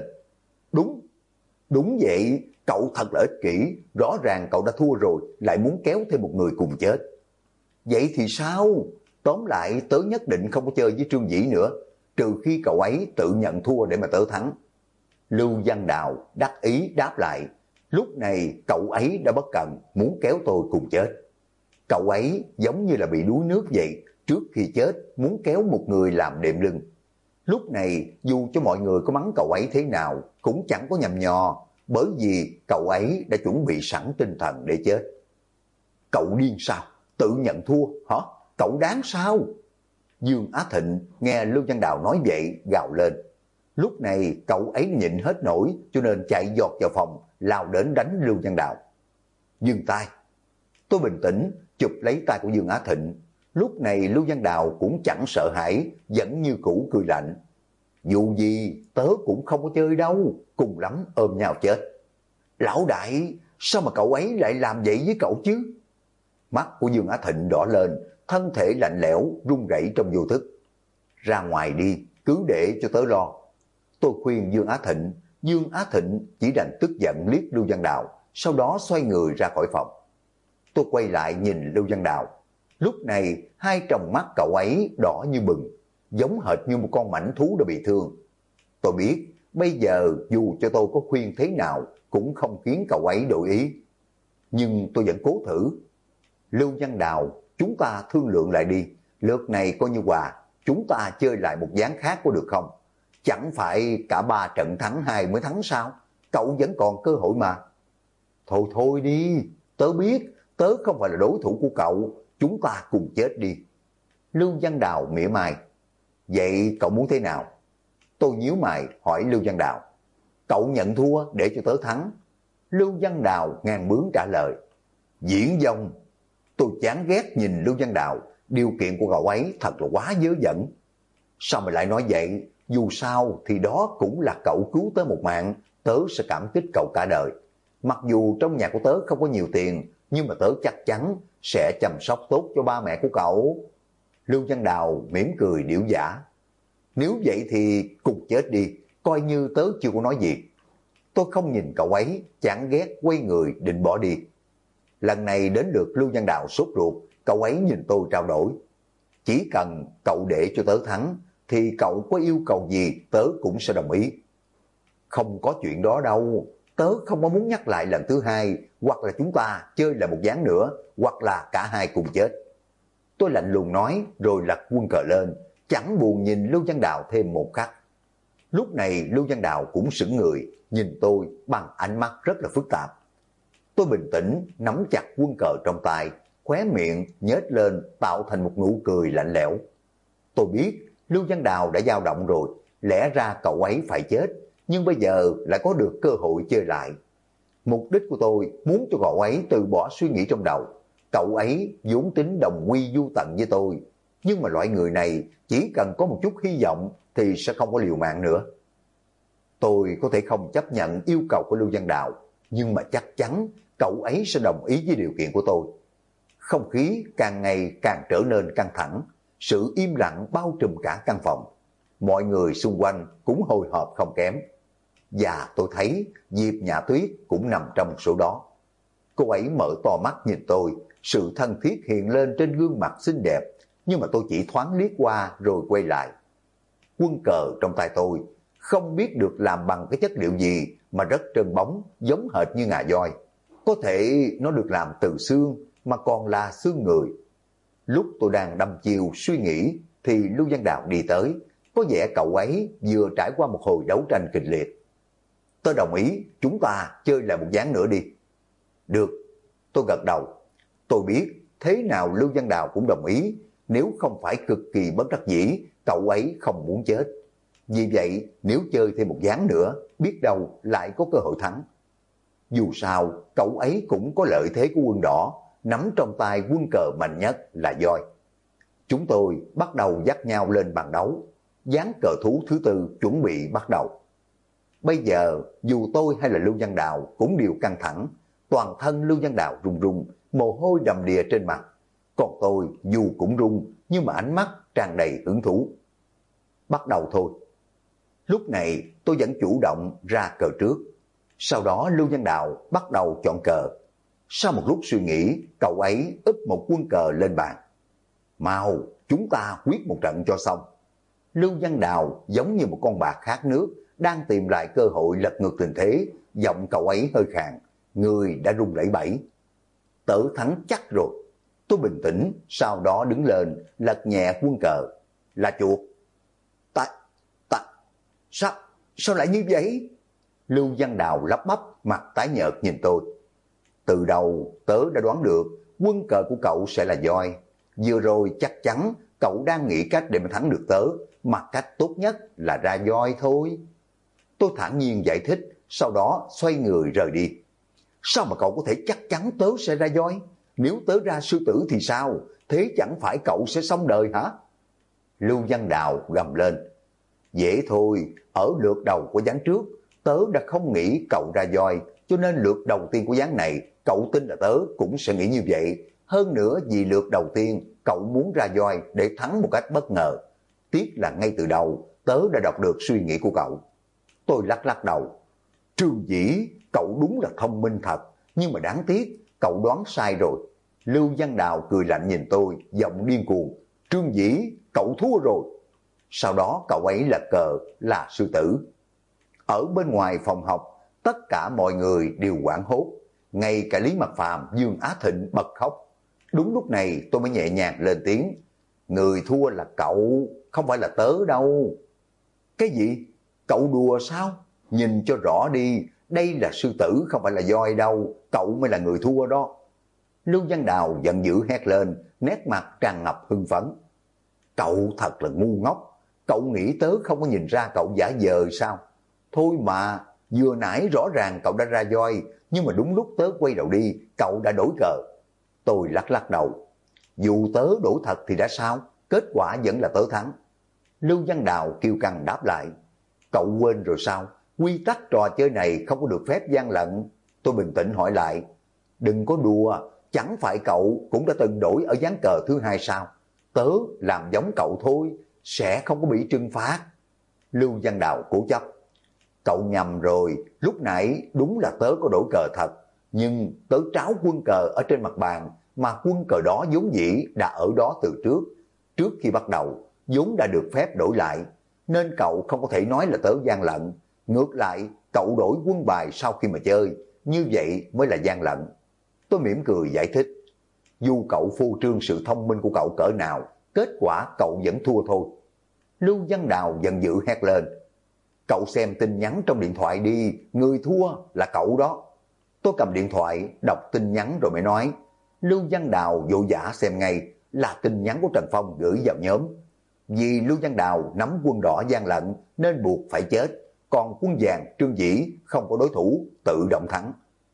Đúng vậy, cậu thật là ích kỷ, rõ ràng cậu đã thua rồi, lại muốn kéo thêm một người cùng chết. Vậy thì sao? Tóm lại tớ nhất định không có chơi với Trương Dĩ nữa, trừ khi cậu ấy tự nhận thua để mà tớ thắng. Lưu Văn Đào đắc ý đáp lại. Lúc này cậu ấy đã bất cần, muốn kéo tôi cùng chết. Cậu ấy giống như là bị đuối nước vậy, trước khi chết muốn kéo một người làm đệm lưng. Lúc này dù cho mọi người có mắng cậu ấy thế nào cũng chẳng có nhầm nhò, bởi vì cậu ấy đã chuẩn bị sẵn tinh thần để chết. Cậu điên sao? Tự nhận thua hả? Cậu đáng sao? Dương Á Thịnh nghe Lưu Văn Đào nói vậy gào lên. Lúc này cậu ấy nhịn hết nổi cho nên chạy giọt vào phòng, lao đến đánh Lưu Văn Đào. Dừng tay. Tôi bình tĩnh chụp lấy tay của Dương Á Thịnh. Lúc này Lưu Văn Đào cũng chẳng sợ hãi, vẫn như cũ cười lạnh. Dù gì tớ cũng không có chơi đâu, cùng lắm ôm nhau chết. Lão đại, sao mà cậu ấy lại làm vậy với cậu chứ? Mắt của Dương Á Thịnh đỏ lên, thân thể lạnh lẽo run rẩy trong vô thức. Ra ngoài đi, cứ để cho tớ lo. Tôi khuyên Dương Á Thịnh. Dương Á Thịnh chỉ đành tức giận liếc Lưu Văn Đào, sau đó xoay người ra khỏi phòng. Tôi quay lại nhìn Lưu Văn Đào. Lúc này hai tròng mắt cậu ấy đỏ như bừng, giống hệt như một con mãnh thú đã bị thương. Tôi biết bây giờ dù cho tôi có khuyên thế nào cũng không khiến cậu ấy đổi ý. Nhưng tôi vẫn cố thử. Lưu Văn Đào, chúng ta thương lượng lại đi. Lượt này coi như quà, chúng ta chơi lại một ván khác có được không? Chẳng phải cả 3 trận thắng 2 mới thắng sao? Cậu vẫn còn cơ hội mà. Thôi đi, tớ biết, tớ không phải là đối thủ của cậu, chúng ta cùng chết đi. Lưu Văn Đào mỉa mai. Vậy cậu muốn thế nào? Tôi nhíu mày hỏi Lưu Văn Đào. Cậu nhận thua để cho tớ thắng. Lưu Văn Đào ngang bướng trả lời. Diễn dông. Tôi chán ghét nhìn Lưu Văn Đào, điều kiện của cậu ấy thật là quá dớ dẫn. Sao mày lại nói vậy? Dù sao thì đó cũng là cậu cứu tớ một mạng, tớ sẽ cảm kích cậu cả đời. Mặc dù trong nhà của tớ không có nhiều tiền, nhưng mà tớ chắc chắn sẽ chăm sóc tốt cho ba mẹ của cậu. Lưu Văn Đào mỉm cười điểu giả. Nếu vậy thì cùng chết đi, coi như tớ chưa có nói gì. Tôi không nhìn cậu ấy, chán ghét quay người định bỏ đi. Lần này đến lượt Lưu Văn Đào sốt ruột, cậu ấy nhìn tôi trao đổi. Chỉ cần cậu để cho tớ thắng, thì cậu có yêu cầu gì tớ cũng sẽ đồng ý. Không có chuyện đó đâu, tớ không có muốn nhắc lại lần thứ hai, hoặc là chúng ta chơi lại một ván nữa, hoặc là cả hai cùng chết. Tôi lạnh lùng nói rồi lật quân cờ lên, chẳng buồn nhìn Lưu Văn Đào thêm một khắc. Lúc này Lưu Văn Đào cũng sững người, nhìn tôi bằng ánh mắt rất là phức tạp. Tôi bình tĩnh nắm chặt quân cờ trong tay, khóe miệng nhếch lên tạo thành một nụ cười lạnh lẽo. Tôi biết Lưu Văn Đào đã dao động rồi, lẽ ra cậu ấy phải chết, nhưng bây giờ lại có được cơ hội chơi lại. Mục đích của tôi muốn cho cậu ấy từ bỏ suy nghĩ trong đầu. Cậu ấy vốn tính đồng quy vu tận với tôi, nhưng mà loại người này chỉ cần có một chút hy vọng thì sẽ không có liều mạng nữa. Tôi có thể không chấp nhận yêu cầu của Lưu Văn Đào, nhưng mà chắc chắn cậu ấy sẽ đồng ý với điều kiện của tôi. Không khí càng ngày càng trở nên căng thẳng, sự im lặng bao trùm cả căn phòng. Mọi người xung quanh cũng hồi hộp không kém. Và tôi thấy Diệp Nhã Tuyết cũng nằm trong số đó. Cô ấy mở to mắt nhìn tôi, sự thân thiết hiện lên trên gương mặt xinh đẹp, nhưng mà tôi chỉ thoáng liếc qua rồi quay lại. Quân cờ trong tay tôi không biết được làm bằng cái chất liệu gì mà rất trơn bóng, giống hệt như ngà voi. Có thể nó được làm từ xương mà còn là xương người. Lúc tôi đang đăm chiêu suy nghĩ thì Lưu Văn Đào đi tới, có vẻ cậu ấy vừa trải qua một hồi đấu tranh kịch liệt. Tôi đồng ý, chúng ta chơi lại một ván nữa đi. Được, tôi gật đầu. Tôi biết thế nào Lưu Văn Đào cũng đồng ý, nếu không phải cực kỳ bất đắc dĩ, cậu ấy không muốn chết. Vì vậy, nếu chơi thêm một ván nữa, biết đâu lại có cơ hội thắng. Dù sao, cậu ấy cũng có lợi thế của Quân Đỏ, nắm trong tay quân cờ mạnh nhất là voi. Chúng tôi bắt đầu dắt nhau lên bàn đấu, ván cờ thú thứ tư chuẩn bị bắt đầu. Bây giờ, dù tôi hay là Lưu Văn Đào cũng đều căng thẳng, toàn thân Lưu Văn Đào run run, mồ hôi đầm đìa trên mặt. Còn tôi dù cũng run, nhưng mà ánh mắt tràn đầy hứng thú. Bắt đầu thôi. Lúc này tôi vẫn chủ động ra cờ trước. Sau đó Lưu Văn Đào bắt đầu chọn cờ. Sau một lúc suy nghĩ, cậu ấy úp một quân cờ lên bàn. Mau, chúng ta quyết một trận cho xong. Lưu Văn Đào giống như một con bạc khát nước, đang tìm lại cơ hội lật ngược tình thế. Giọng cậu ấy hơi khàn, người đã run lẩy bẩy. Tớ thắng chắc rồi. Tôi bình tĩnh, sau đó đứng lên, lật nhẹ quân cờ. Là chuột. Sao lại như vậy? Lưu Văn Đào lắp bắp, mặt tái nhợt nhìn tôi. Từ đầu tớ đã đoán được quân cờ của cậu sẽ là voi. Vừa rồi chắc chắn cậu đang nghĩ cách để mà thắng được tớ, mà cách tốt nhất là ra voi thôi. Tôi thản nhiên giải thích, sau đó xoay người rời đi. Sao mà cậu có thể chắc chắn tớ sẽ ra voi? Nếu tớ ra sư tử thì sao? Thế chẳng phải cậu sẽ xong đời hả? Lưu Văn Đào gầm lên. Dễ thôi, ở lượt đầu của ván trước, tớ đã không nghĩ cậu ra voi, cho nên lượt đầu tiên của ván này, cậu tin là tớ cũng sẽ nghĩ như vậy. Hơn nữa vì lượt đầu tiên, cậu muốn ra voi để thắng một cách bất ngờ. Tiếc là ngay từ đầu, tớ đã đọc được suy nghĩ của cậu. Tôi lắc lắc đầu. Trương Dĩ, cậu đúng là thông minh thật, nhưng mà đáng tiếc, cậu đoán sai rồi. Lưu Văn Đào cười lạnh nhìn tôi, giọng điên cuồng. Trương Dĩ, cậu thua rồi. Sau đó cậu ấy lật cờ là sư tử. Ở bên ngoài phòng học, tất cả mọi người đều hoảng hốt. Ngay cả Lý Mặc Phàm, Dương Á Thịnh bật khóc. Đúng lúc này tôi mới nhẹ nhàng lên tiếng. Người thua là cậu, không phải là tớ đâu. Cái gì? Cậu đùa sao? Nhìn cho rõ đi, đây là sư tử không phải là voi đâu, cậu mới là người thua đó. Lưu Văn Đào giận dữ hét lên, nét mặt tràn ngập hưng phấn. Cậu thật là ngu ngốc, cậu nghĩ tớ không có nhìn ra cậu giả vờ sao? Thôi mà, vừa nãy rõ ràng cậu đã ra voi, nhưng mà đúng lúc tớ quay đầu đi, cậu đã đổi cờ. Tôi lắc lắc đầu. Dù tớ đổi thật thì đã sao? Kết quả vẫn là tớ thắng. Lưu Văn Đào kiêu căng đáp lại. Cậu quên rồi sao? Quy tắc trò chơi này không có được phép gian lận. Tôi bình tĩnh hỏi lại. Đừng có đùa, chẳng phải cậu cũng đã từng đổi ở ván cờ thứ hai sao? Tớ làm giống cậu thôi, sẽ không có bị trừng phạt. Lưu Văn Đào cố chấp. Cậu nhầm rồi, lúc nãy đúng là tớ có đổi cờ thật, nhưng tớ tráo quân cờ ở trên mặt bàn, mà quân cờ đó vốn dĩ đã ở đó từ trước. Trước khi bắt đầu, vốn đã được phép đổi lại, nên cậu không có thể nói là tớ gian lận. Ngược lại, cậu đổi quân bài sau khi mà chơi, như vậy mới là gian lận. Tôi mỉm cười giải thích. Dù cậu phô trương sự thông minh của cậu cỡ nào, kết quả cậu vẫn thua thôi. Lưu Văn Đào giận dữ hét lên. Cậu xem tin nhắn trong điện thoại đi, người thua là cậu đó. Tôi cầm điện thoại, đọc tin nhắn rồi mới nói. Lưu Văn Đào vội vã xem ngay, là tin nhắn của Trần Phong gửi vào nhóm. Vì Lưu Văn Đào nắm quân đỏ gian lận nên buộc phải chết, còn quân vàng Trương Dĩ không có đối thủ, tự động thắng.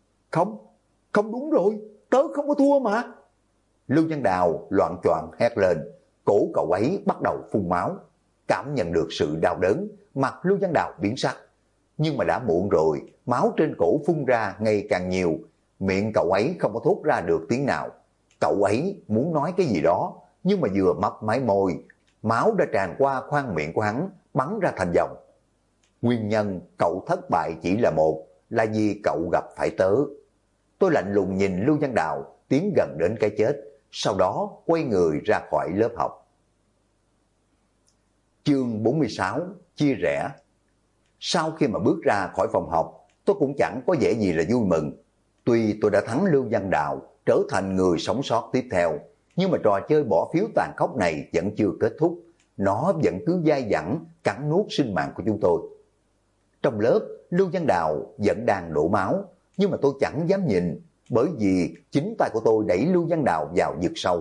Không đúng rồi, tớ không có thua mà. Lưu Văn Đào loạn choạng hét lên, cổ cậu ấy bắt đầu phun máu. Cảm nhận được sự đau đớn, mặt Lưu Văn Đào biến sắc. Nhưng mà đã muộn rồi, máu trên cổ phun ra ngày càng nhiều, miệng cậu ấy không có thốt ra được tiếng nào. Cậu ấy muốn nói cái gì đó, nhưng mà vừa mấp máy môi, máu đã tràn qua khoang miệng của hắn, bắn ra thành dòng. Nguyên nhân cậu thất bại chỉ là một, là vì cậu gặp phải tớ. Tôi lạnh lùng nhìn Lưu Văn Đào tiến gần đến cái chết, sau đó quay người ra khỏi lớp học. Chương 46, chia rẽ. Sau khi mà bước ra khỏi phòng học, tôi cũng chẳng có vẻ gì là vui mừng. Tuy tôi đã thắng Lưu Văn Đào, trở thành người sống sót tiếp theo, nhưng mà trò chơi bỏ phiếu tàn khốc này vẫn chưa kết thúc. Nó vẫn cứ dai dẳng, cắn nuốt sinh mạng của chúng tôi. Trong lớp, Lưu Văn Đào vẫn đang đổ máu, nhưng mà tôi chẳng dám nhìn, bởi vì chính tay của tôi đẩy Lưu Văn Đào vào vực sâu.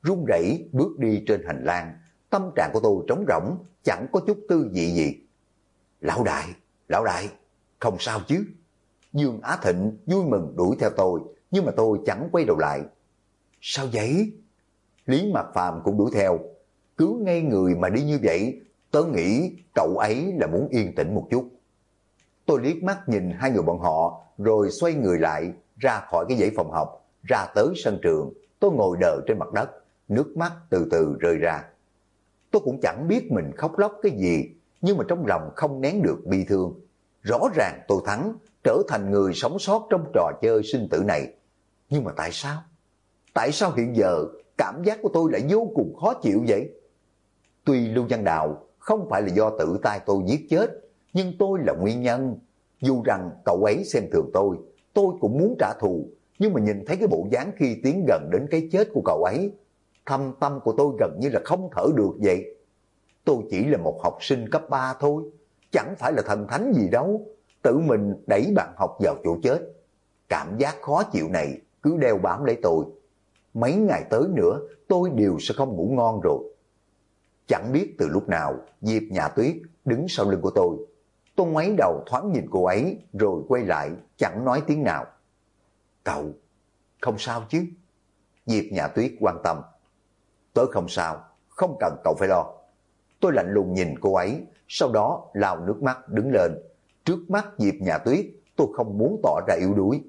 run rẩy bước đi trên hành lang. Tâm trạng của tôi trống rỗng, chẳng có chút tư vị gì. Lão đại, không sao chứ? Dương Á Thịnh vui mừng đuổi theo tôi, nhưng mà tôi chẳng quay đầu lại. Sao vậy? Lý Mạc Phàm cũng đuổi theo. Cứ ngây người mà đi như vậy, tớ nghĩ cậu ấy là muốn yên tĩnh một chút. Tôi liếc mắt nhìn hai người bọn họ, rồi xoay người lại, ra khỏi cái dãy phòng học, ra tới sân trường. Tôi ngồi đờ trên mặt đất, nước mắt từ từ rơi ra. Tôi cũng chẳng biết mình khóc lóc cái gì, nhưng mà trong lòng không nén được bi thương. Rõ ràng tôi thắng, trở thành người sống sót trong trò chơi sinh tử này. Nhưng mà tại sao? Tại sao hiện giờ cảm giác của tôi lại vô cùng khó chịu vậy? Tuy Lưu Văn Đào không phải là do tự tay tôi giết chết, nhưng tôi là nguyên nhân. Dù rằng cậu ấy xem thường tôi cũng muốn trả thù, nhưng mà nhìn thấy cái bộ dáng khi tiến gần đến cái chết của cậu ấy, thâm tâm của tôi gần như là không thở được vậy. Tôi chỉ là một học sinh cấp 3 thôi, chẳng phải là thần thánh gì đâu, tự mình đẩy bạn học vào chỗ chết. Cảm giác khó chịu này cứ đeo bám lấy tôi. Mấy ngày tới nữa tôi đều sẽ không ngủ ngon rồi. Chẳng biết từ lúc nào Diệp Nhã Tuyết đứng sau lưng của tôi. Tôi ngoáy đầu thoáng nhìn cô ấy rồi quay lại, chẳng nói tiếng nào. Cậu không sao chứ? Diệp Nhã Tuyết quan tâm. Tớ không sao, không cần cậu phải lo. Tôi lạnh lùng nhìn cô ấy, sau đó lau nước mắt đứng lên. Trước mắt Diệp Nhã Tuyết, tôi không muốn tỏ ra yếu đuối.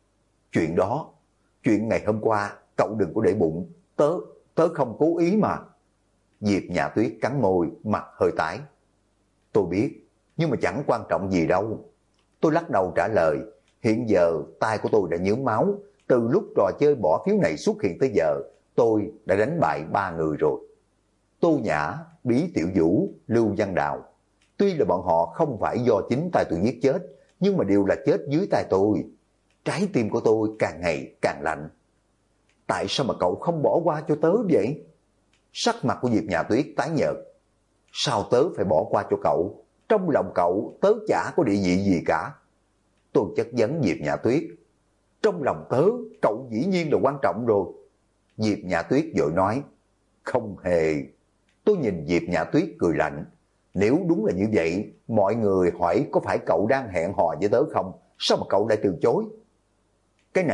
Chuyện ngày hôm qua, cậu đừng có để bụng, tớ không cố ý mà. Diệp Nhã Tuyết cắn môi, mặt hơi tái. Tôi biết, nhưng mà chẳng quan trọng gì đâu. Tôi lắc đầu trả lời, hiện giờ tay của tôi đã nhuốm máu, từ lúc trò chơi bỏ phiếu này xuất hiện tới giờ, tôi đã đánh bại 3 người rồi. Tô Nhã, Bí Tiểu Vũ, Lưu Văn Đào. Tuy là bọn họ không phải do chính tay tôi giết chết, nhưng mà đều là chết dưới tay tôi. Trái tim của tôi càng ngày càng lạnh. Tại sao mà cậu không bỏ qua cho tớ vậy? Sắc mặt của Diệp Nhã Tuyết tái nhợt. Sao tớ phải bỏ qua cho cậu? Trong lòng cậu tớ chả có địa vị gì cả. Tôi chất vấn Diệp Nhã Tuyết. Trong lòng tớ, cậu dĩ nhiên là quan trọng rồi. Diệp Nhã Tuyết vội nói. Không hề. Tôi nhìn Diệp Nhã Tuyết cười lạnh. Nếu đúng là như vậy, mọi người hỏi có phải cậu đang hẹn hò với tớ không? Sao mà cậu lại từ chối? Cái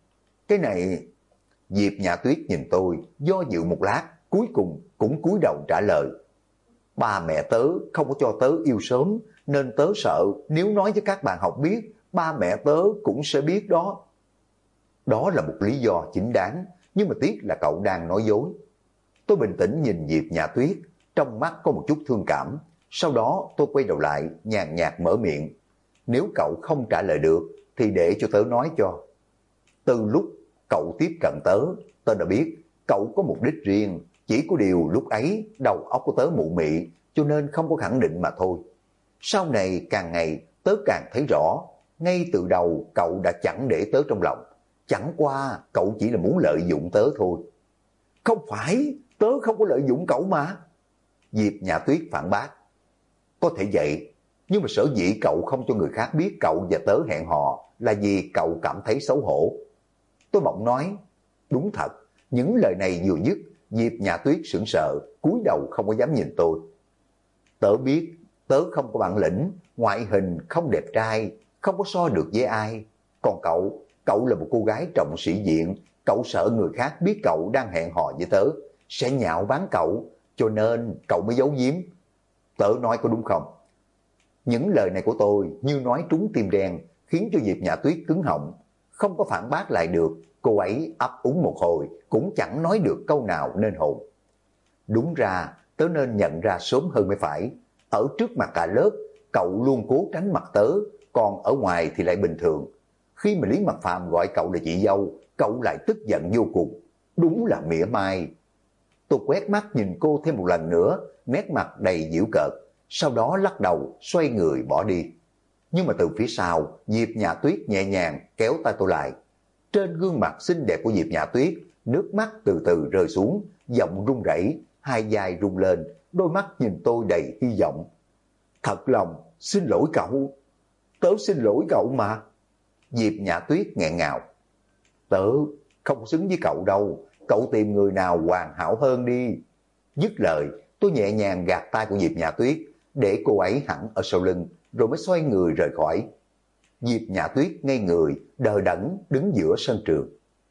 này... Diệp Nhã Tuyết nhìn tôi, do dự một lát, cuối cùng cũng cúi đầu trả lời. Ba mẹ tớ không có cho tớ yêu sớm, nên tớ sợ nếu nói với các bạn học biết, ba mẹ tớ cũng sẽ biết đó. Đó là một lý do chính đáng, nhưng mà tiếc là cậu đang nói dối. Tôi bình tĩnh nhìn Diệp Nhã Tuyết, trong mắt có một chút thương cảm. Sau đó tôi quay đầu lại, nhàn nhạt mở miệng. Nếu cậu không trả lời được, thì để cho tớ nói cho. Từ lúc cậu tiếp cận tớ đã biết cậu có mục đích riêng. Chỉ có điều lúc ấy đầu óc của tớ mụ mị, cho nên không có khẳng định mà thôi. Sau này càng ngày tớ càng thấy rõ, ngay từ đầu cậu đã chẳng để tớ trong lòng. Chẳng qua cậu chỉ là muốn lợi dụng tớ thôi. Không phải, tớ không có lợi dụng cậu mà. Diệp Nhã Tuyết phản bác. Có thể vậy, nhưng mà sở dĩ cậu không cho người khác biết cậu và tớ hẹn hò là vì cậu cảm thấy xấu hổ. Tôi bỗng nói, đúng thật, những lời này vừa dứt, Diệp Nhã Tuyết sững sờ, cúi đầu không có dám nhìn tôi. Tớ biết, tớ không có bản lĩnh, ngoại hình không đẹp trai, không có so được với ai. Còn cậu là một cô gái trọng sĩ diện, cậu sợ người khác biết cậu đang hẹn hò với tớ, sẽ nhạo báng cậu, cho nên cậu mới giấu giếm. Tớ nói có đúng không? Những lời này của tôi như nói trúng tim đen, khiến cho Diệp Nhã Tuyết cứng họng, không có phản bác lại được. Cô ấy ấp úng một hồi, cũng chẳng nói được câu nào nên hồn. Đúng ra, tớ nên nhận ra sớm hơn mới phải. Ở trước mặt cả lớp, cậu luôn cố tránh mặt tớ, còn ở ngoài thì lại bình thường. Khi mà Lý Mạc Phàm gọi cậu là chị dâu, cậu lại tức giận vô cùng. Đúng là mỉa mai. Tôi quét mắt nhìn cô thêm một lần nữa, nét mặt đầy giễu cợt, sau đó lắc đầu, xoay người bỏ đi. Nhưng mà từ phía sau, Diệp Nhã Tuyết nhẹ nhàng kéo tay tôi lại. Trên gương mặt xinh đẹp của Diệp Nhã Tuyết, nước mắt từ từ rơi xuống, giọng run rẩy, hai vai rung lên, đôi mắt nhìn tôi đầy hy vọng. Thật lòng, xin lỗi cậu. Tớ xin lỗi cậu mà. Diệp Nhã Tuyết nghẹn ngào. Tớ không xứng với cậu đâu, cậu tìm người nào hoàn hảo hơn đi. Dứt lời, tôi nhẹ nhàng gạt tay của Diệp Nhã Tuyết, để cô ấy hẳn ở sau lưng, rồi mới xoay người rời khỏi. Diệp Nhã Tuyết ngây người, đờ đẫn đứng giữa sân trường.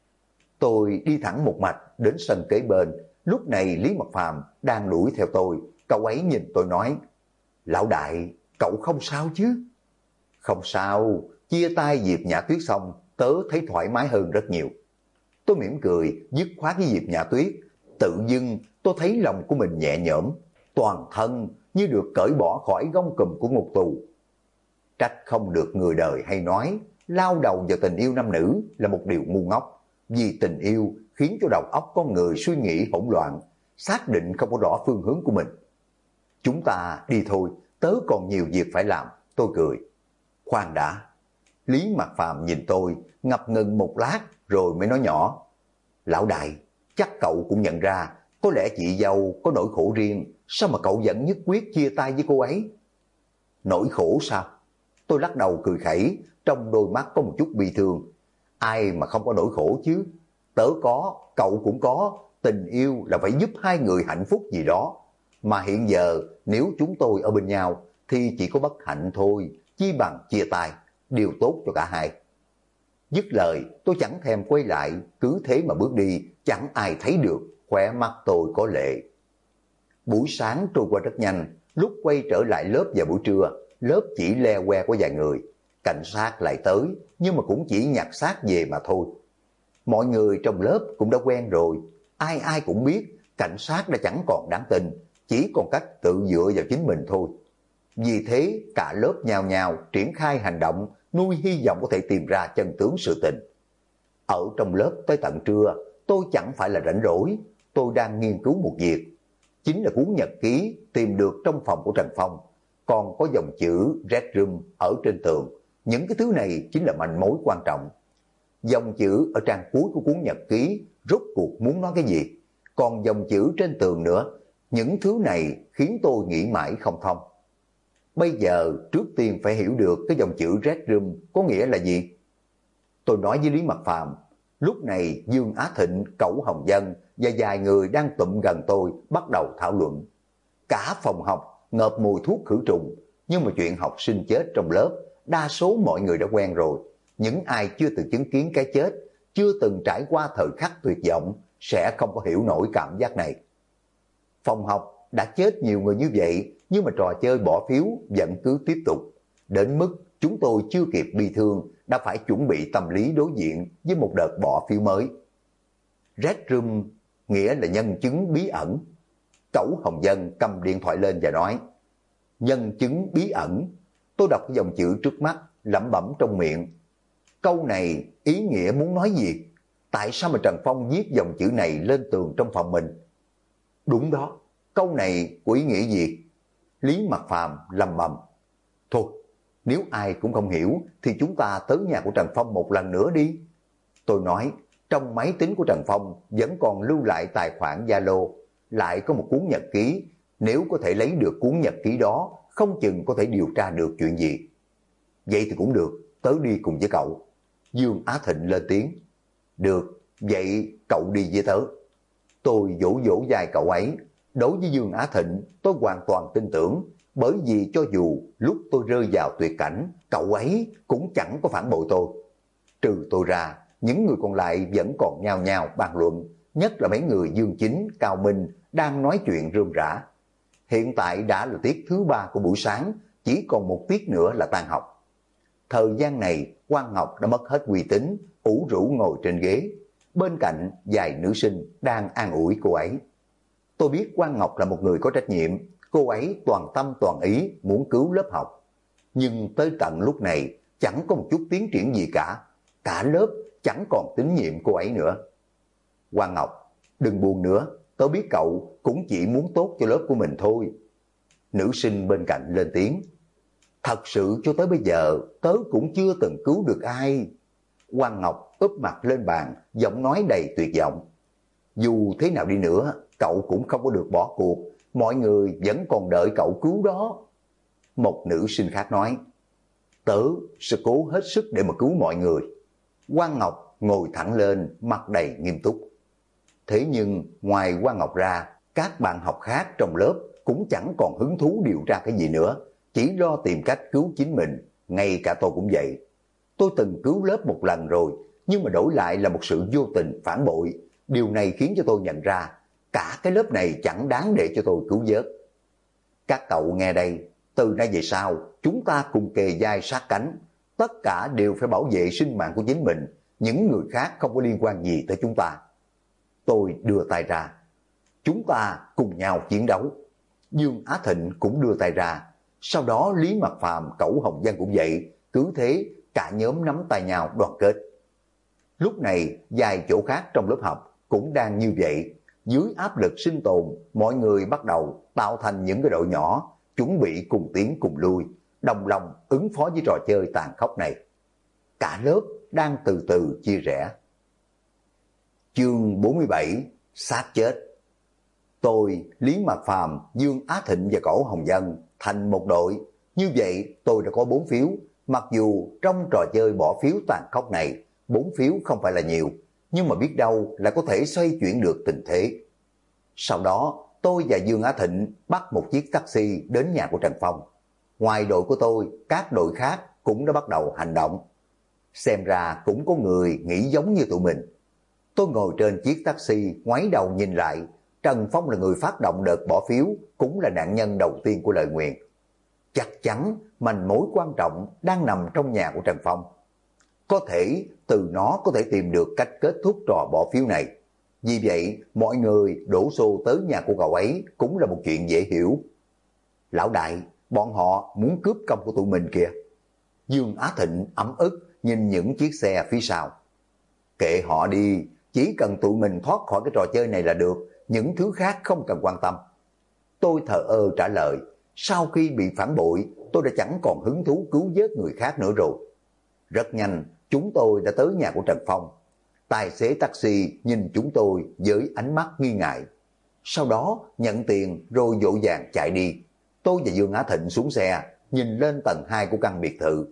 Tôi đi thẳng một mạch đến sân kế bên, lúc này Lý Mật Phàm đang đuổi theo tôi, cậu ấy nhìn tôi nói, lão đại, cậu không sao chứ? Không sao, chia tay Diệp Nhã Tuyết xong, tớ thấy thoải mái hơn rất nhiều. Tôi mỉm cười, dứt khoát với Diệp Nhã Tuyết, tự dưng tôi thấy lòng của mình nhẹ nhõm, toàn thân như được cởi bỏ khỏi gông cùm của ngục tù. Trách không được người đời hay nói, lao đầu vào tình yêu nam nữ là một điều ngu ngốc, vì tình yêu khiến cho đầu óc con người suy nghĩ hỗn loạn, xác định không có rõ phương hướng của mình. Chúng ta đi thôi, tớ còn nhiều việc phải làm, tôi cười. Khoan đã. Lý Mạc Phàm nhìn tôi, ngập ngừng một lát rồi mới nói nhỏ, lão đại, chắc cậu cũng nhận ra, có lẽ chị dâu có nỗi khổ riêng, sao mà cậu vẫn nhất quyết chia tay với cô ấy? Nỗi khổ sao? Tôi lắc đầu cười khẩy, trong đôi mắt có một chút bi thương. Ai mà không có nỗi khổ chứ? Tớ có, cậu cũng có, tình yêu là phải giúp hai người hạnh phúc gì đó. Mà hiện giờ nếu chúng tôi ở bên nhau thì chỉ có bất hạnh thôi, chi bằng chia tay, điều tốt cho cả hai. Dứt lời, tôi chẳng thèm quay lại, cứ thế mà bước đi, chẳng ai thấy được, khóe mắt tôi có lệ. Buổi sáng trôi qua rất nhanh, lúc quay trở lại lớp vào buổi trưa, lớp chỉ le que có vài người. Cảnh sát lại tới, nhưng mà cũng chỉ nhặt xác về mà thôi. Mọi người trong lớp cũng đã quen rồi, ai ai cũng biết cảnh sát đã chẳng còn đáng tin, chỉ còn cách tự dựa vào chính mình thôi. Vì thế cả lớp nhào nhào triển khai hành động, nuôi hy vọng có thể tìm ra chân tướng sự tình. Ở trong lớp tới tận trưa, tôi chẳng phải là rảnh rỗi, tôi đang nghiên cứu một việc. Chính là cuốn nhật ký tìm được trong phòng của Trần Phong, còn có dòng chữ Red Room ở trên tường. Những cái thứ này chính là manh mối quan trọng. Dòng chữ ở trang cuối của cuốn nhật ký rốt cuộc muốn nói cái gì? Còn dòng chữ trên tường nữa, những thứ này khiến tôi nghĩ mãi không thông. Bây giờ trước tiên phải hiểu được cái dòng chữ Red Room có nghĩa là gì. Tôi nói với Lý Mật Phàm, lúc này Dương Á Thịnh, Cẩu Hồng Dân và vài người đang tụm gần tôi bắt đầu thảo luận. Cả phòng học ngợp mùi thuốc khử trùng, nhưng mà chuyện học sinh chết trong lớp, đa số mọi người đã quen rồi. Những ai chưa từng chứng kiến cái chết, chưa từng trải qua thời khắc tuyệt vọng, sẽ không có hiểu nổi cảm giác này. Phòng học đã chết nhiều người như vậy, nhưng mà trò chơi bỏ phiếu vẫn cứ tiếp tục. Đến mức chúng tôi chưa kịp bi thương, đã phải chuẩn bị tâm lý đối diện với một đợt bỏ phiếu mới. Red Room nghĩa là nhân chứng bí ẩn. Cẩu Hồng Dân cầm điện thoại lên và nói, nhân chứng bí ẩn. Tôi đọc cái dòng chữ trước mắt, lẩm bẩm trong miệng. Câu này ý nghĩa muốn nói gì? Tại sao mà Trần Phong viết dòng chữ này lên tường trong phòng mình? Đúng đó, câu này có ý nghĩa gì? Lý Mật Phàm lầm bầm. Thôi, nếu ai cũng không hiểu thì chúng ta tới nhà của Trần Phong một lần nữa đi. Tôi nói, trong máy tính của Trần Phong vẫn còn lưu lại tài khoản Zalo, lại có một cuốn nhật ký. Nếu có thể lấy được cuốn nhật ký đó, không chừng có thể điều tra được chuyện gì. Vậy thì cũng được, tớ đi cùng với cậu. Dương Á Thịnh lên tiếng. Được, vậy cậu đi với tớ. Tôi vỗ vỗ vai cậu ấy. Đối với Dương Á Thịnh, tôi hoàn toàn tin tưởng, bởi vì cho dù lúc tôi rơi vào tuyệt cảnh, cậu ấy cũng chẳng có phản bội tôi. Trừ tôi ra, những người còn lại vẫn còn nhao nhao bàn luận, nhất là mấy người Dương Chính, Cao Minh đang nói chuyện rườm rả. Hiện tại đã là tiết thứ 3 của buổi sáng, chỉ còn một tiết nữa là tan học. Thời gian này, Quang Ngọc đã mất hết uy tín, ủ rũ ngồi trên ghế. Bên cạnh, vài nữ sinh đang an ủi cô ấy. Tôi biết Quang Ngọc là một người có trách nhiệm, cô ấy toàn tâm toàn ý muốn cứu lớp học. Nhưng tới tận lúc này, chẳng có một chút tiến triển gì cả. Cả lớp chẳng còn tín nhiệm cô ấy nữa. Quang Ngọc, đừng buồn nữa, tớ biết cậu cũng chỉ muốn tốt cho lớp của mình thôi. Nữ sinh bên cạnh lên tiếng. Thật sự cho tới bây giờ, tớ cũng chưa từng cứu được ai. Quang Ngọc úp mặt lên bàn, giọng nói đầy tuyệt vọng. Dù thế nào đi nữa, cậu cũng không có được bỏ cuộc, mọi người vẫn còn đợi cậu cứu đó. Một nữ sinh khác nói, tớ sẽ cố hết sức để mà cứu mọi người. Quang Ngọc ngồi thẳng lên, mặt đầy nghiêm túc. Thế nhưng ngoài Quang Ngọc ra, các bạn học khác trong lớp cũng chẳng còn hứng thú điều tra cái gì nữa, chỉ lo tìm cách cứu chính mình, ngay cả tôi cũng vậy. Tôi từng cứu lớp một lần rồi, nhưng mà đổi lại là một sự vô tình phản bội. Điều này khiến cho tôi nhận ra, cả cái lớp này chẳng đáng để cho tôi cứu vớt. Các cậu nghe đây, từ nay về sau, chúng ta cùng kề vai sát cánh, tất cả đều phải bảo vệ sinh mạng của chính mình, những người khác không có liên quan gì tới chúng ta. Tôi đưa tay ra, chúng ta cùng nhau chiến đấu. Dương Á Thịnh cũng đưa tay ra, sau đó Lý Mặc Phàm, Cẩu Hồng Vân cũng vậy, cứ thế cả nhóm nắm tay nhau đoàn kết. Lúc này vài chỗ khác trong lớp học cũng đang như vậy, dưới áp lực sinh tồn, mọi người bắt đầu tạo thành những cái đội nhỏ, chuẩn bị cùng tiến cùng lui, đồng lòng ứng phó với trò chơi tàn khốc này. Cả lớp đang từ từ chia rẽ. Chương 47: Sát chết. Tôi, Lý Mạc Phàm, Dương Á Thịnh và Cổ Hồng Vân thành một đội. Như vậy tôi đã có 4 phiếu, mặc dù trong trò chơi bỏ phiếu tàn khốc này, 4 phiếu không phải là nhiều, nhưng mà biết đâu là có thể xoay chuyển được tình thế. Sau đó, tôi và Dương Á Thịnh bắt một chiếc taxi đến nhà của Trần Phong. Ngoài đội của tôi, các đội khác cũng đã bắt đầu hành động. Xem ra cũng có người nghĩ giống như tụi mình. Tôi ngồi trên chiếc taxi, ngoái đầu nhìn lại, Trần Phong là người phát động đợt bỏ phiếu, cũng là nạn nhân đầu tiên của lời nguyền. Chắc chắn manh mối quan trọng đang nằm trong nhà của Trần Phong. Có thể từ nó có thể tìm được cách kết thúc trò bỏ phiếu này. Vì vậy, mọi người đổ xô tới nhà của cậu ấy cũng là một chuyện dễ hiểu. Lão đại, bọn họ muốn cướp công của tụi mình kìa. Dương Á Thịnh ấm ức nhìn những chiếc xe phía sau. Kệ họ đi, chỉ cần tụi mình thoát khỏi cái trò chơi này là được, những thứ khác không cần quan tâm. Tôi thờ ơ trả lời, sau khi bị phản bội, tôi đã chẳng còn hứng thú cứu vớt người khác nữa rồi. Rất nhanh, chúng tôi đã tới nhà của Trần Phong. Tài xế taxi nhìn chúng tôi với ánh mắt nghi ngại. Sau đó nhận tiền rồi vội vàng chạy đi. Tôi và Dương Á Thịnh xuống xe, nhìn lên tầng 2 của căn biệt thự.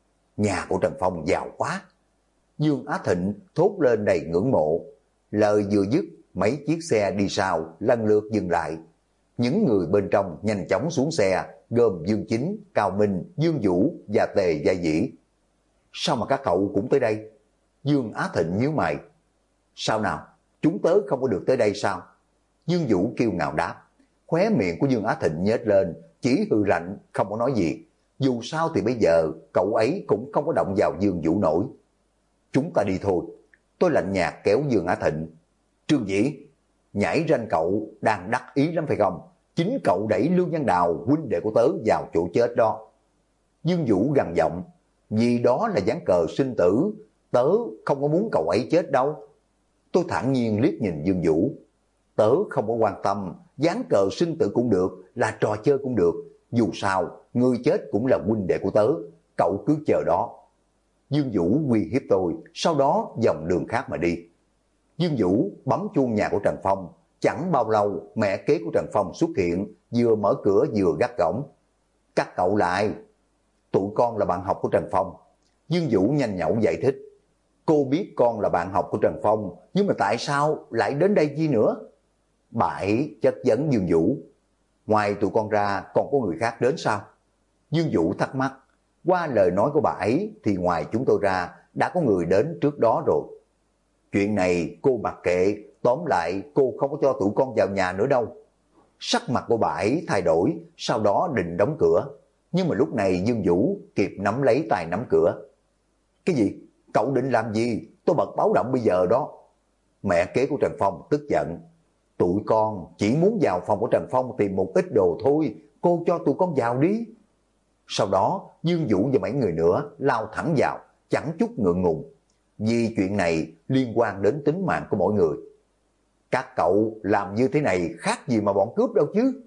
Nhà của Trần Phong giàu quá. Dương Á Thịnh thốt lên đầy ngưỡng mộ. Lời vừa dứt, mấy chiếc xe đi sau lần lượt dừng lại. Những người bên trong nhanh chóng xuống xe, gồm Dương Chính, Cao Minh, Dương Vũ và Tề Gia Dĩ. Sao mà các cậu cũng tới đây? Dương Á Thịnh nhíu mày. Sao nào? Chúng tớ không có được tới đây sao? Dương Vũ kiêu ngạo đáp. Khóe miệng của Dương Á Thịnh nhếch lên, chỉ hừ lạnh, không có nói gì. Dù sao thì bây giờ cậu ấy cũng không có động vào Dương Vũ nổi. Chúng ta đi thôi. Tôi lạnh nhạt kéo Dương Á Thịnh. Trương Dĩ, nhảy ranh cậu đang đắc ý lắm phải không? Chính cậu đẩy Lưu Văn Đào, huynh đệ của tớ, vào chỗ chết đó. Dương Vũ gằn giọng. Vì đó là ván cờ sinh tử, tớ không có muốn cậu ấy chết đâu. Tôi thản nhiên liếc nhìn Dương Vũ. Tớ không có quan tâm, ván cờ sinh tử cũng được, là trò chơi cũng được. Dù sao, người chết cũng là huynh đệ của tớ, cậu cứ chờ đó. Dương Vũ uy hiếp tôi, sau đó dòng đường khác mà đi. Dương Vũ bấm chuông nhà của Trần Phong. Chẳng bao lâu, mẹ kế của Trần Phong xuất hiện, vừa mở cửa vừa gắt gỏng. Các cậu lại. Tụi con là bạn học của Trần Phong. Dương Vũ nhanh nhẩu giải thích. Cô biết con là bạn học của Trần Phong, nhưng mà tại sao lại đến đây chi nữa? Bà ấy chất vấn Dương Vũ. Ngoài tụi con ra còn có người khác đến sao? Dương Vũ thắc mắc. Qua lời nói của bà ấy thì ngoài chúng tôi ra đã có người đến trước đó rồi. Chuyện này cô mặc kệ, tóm lại cô không có cho tụi con vào nhà nữa đâu. Sắc mặt của bà ấy thay đổi, sau đó định đóng cửa. Nhưng mà lúc này Dương Vũ kịp nắm lấy tay nắm cửa. Cái gì? Cậu định làm gì? Tôi bật báo động bây giờ đó. Mẹ kế của Trần Phong tức giận. Tụi con chỉ muốn vào phòng của Trần Phong tìm một ít đồ thôi, cô cho tụi con vào đi. Sau đó Dương Vũ và mấy người nữa lao thẳng vào, chẳng chút ngượng ngùng. Vì chuyện này liên quan đến tính mạng của mỗi người. Các cậu làm như thế này khác gì mà bọn cướp đâu chứ.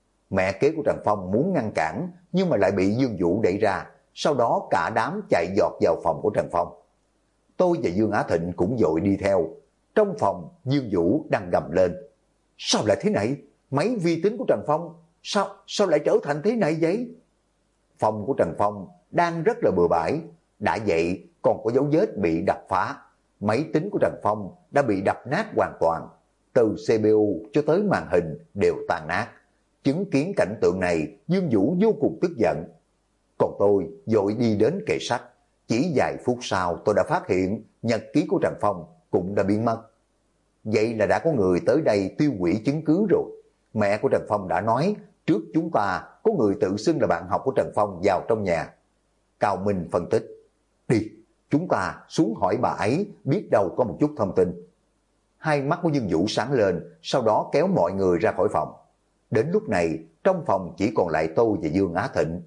Mẹ kế của Trần Phong muốn ngăn cản, nhưng mà lại bị Dương Vũ đẩy ra. Sau đó cả đám chạy giọt vào phòng của Trần Phong. Tôi và Dương Á Thịnh cũng vội đi theo. Trong phòng Dương Vũ đang gầm lên. Sao lại thế này? Mấy vi tính của Trần Phong Sao lại trở thành thế này vậy? Phòng của Trần Phong đang rất là bừa bãi. Đã vậy còn có dấu vết bị đập phá. Máy tính của Trần Phong đã bị đập nát hoàn toàn. từ CPU cho tới màn hình đều tan nát. Chứng kiến cảnh tượng này, Dương Vũ vô cùng tức giận. Còn tôi vội đi đến kệ sách. Chỉ vài phút sau tôi đã phát hiện nhật ký của Trần Phong cũng đã biến mất. Vậy là đã có người tới đây tiêu hủy chứng cứ rồi. Mẹ của Trần Phong đã nói trước chúng ta có người tự xưng là bạn học của Trần Phong vào trong nhà. Cao Minh phân tích. Đi, chúng ta xuống hỏi bà ấy, biết đâu có một chút thông tin. Hai mắt của Dương Vũ sáng lên, sau đó kéo mọi người ra khỏi phòng. Đến lúc này, trong phòng chỉ còn lại tôi và Dương Á Thịnh.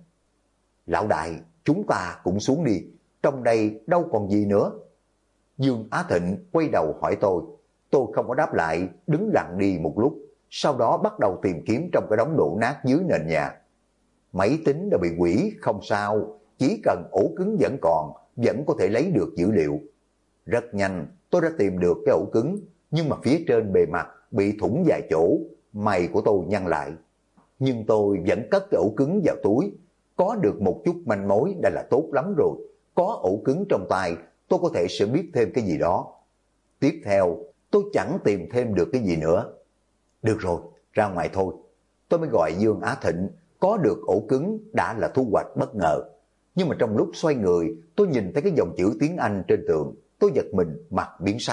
Lão đại, chúng ta cũng xuống đi, trong đây đâu còn gì nữa. Dương Á Thịnh quay đầu hỏi tôi không có đáp lại, đứng lặng đi một lúc, sau đó bắt đầu tìm kiếm trong cái đống đổ nát dưới nền nhà. Máy tính đã bị hủy, không sao, chỉ cần ổ cứng vẫn còn, vẫn có thể lấy được dữ liệu. Rất nhanh, tôi đã tìm được cái ổ cứng, nhưng mà phía trên bề mặt bị thủng vài chỗ, mày của tôi nhăn lại. Nhưng tôi vẫn cất cái ổ cứng vào túi, có được một chút manh mối đã là tốt lắm rồi. Có ổ cứng trong tay, tôi có thể sẽ biết thêm cái gì đó. Tiếp theo, tôi chẳng tìm thêm được cái gì nữa. Được rồi, ra ngoài thôi. Tôi mới gọi Dương Á Thịnh, có được ổ cứng đã là thu hoạch bất ngờ. Nhưng mà trong lúc xoay người, tôi nhìn thấy cái dòng chữ tiếng Anh trên tường, tôi giật mình mặt biến sắc.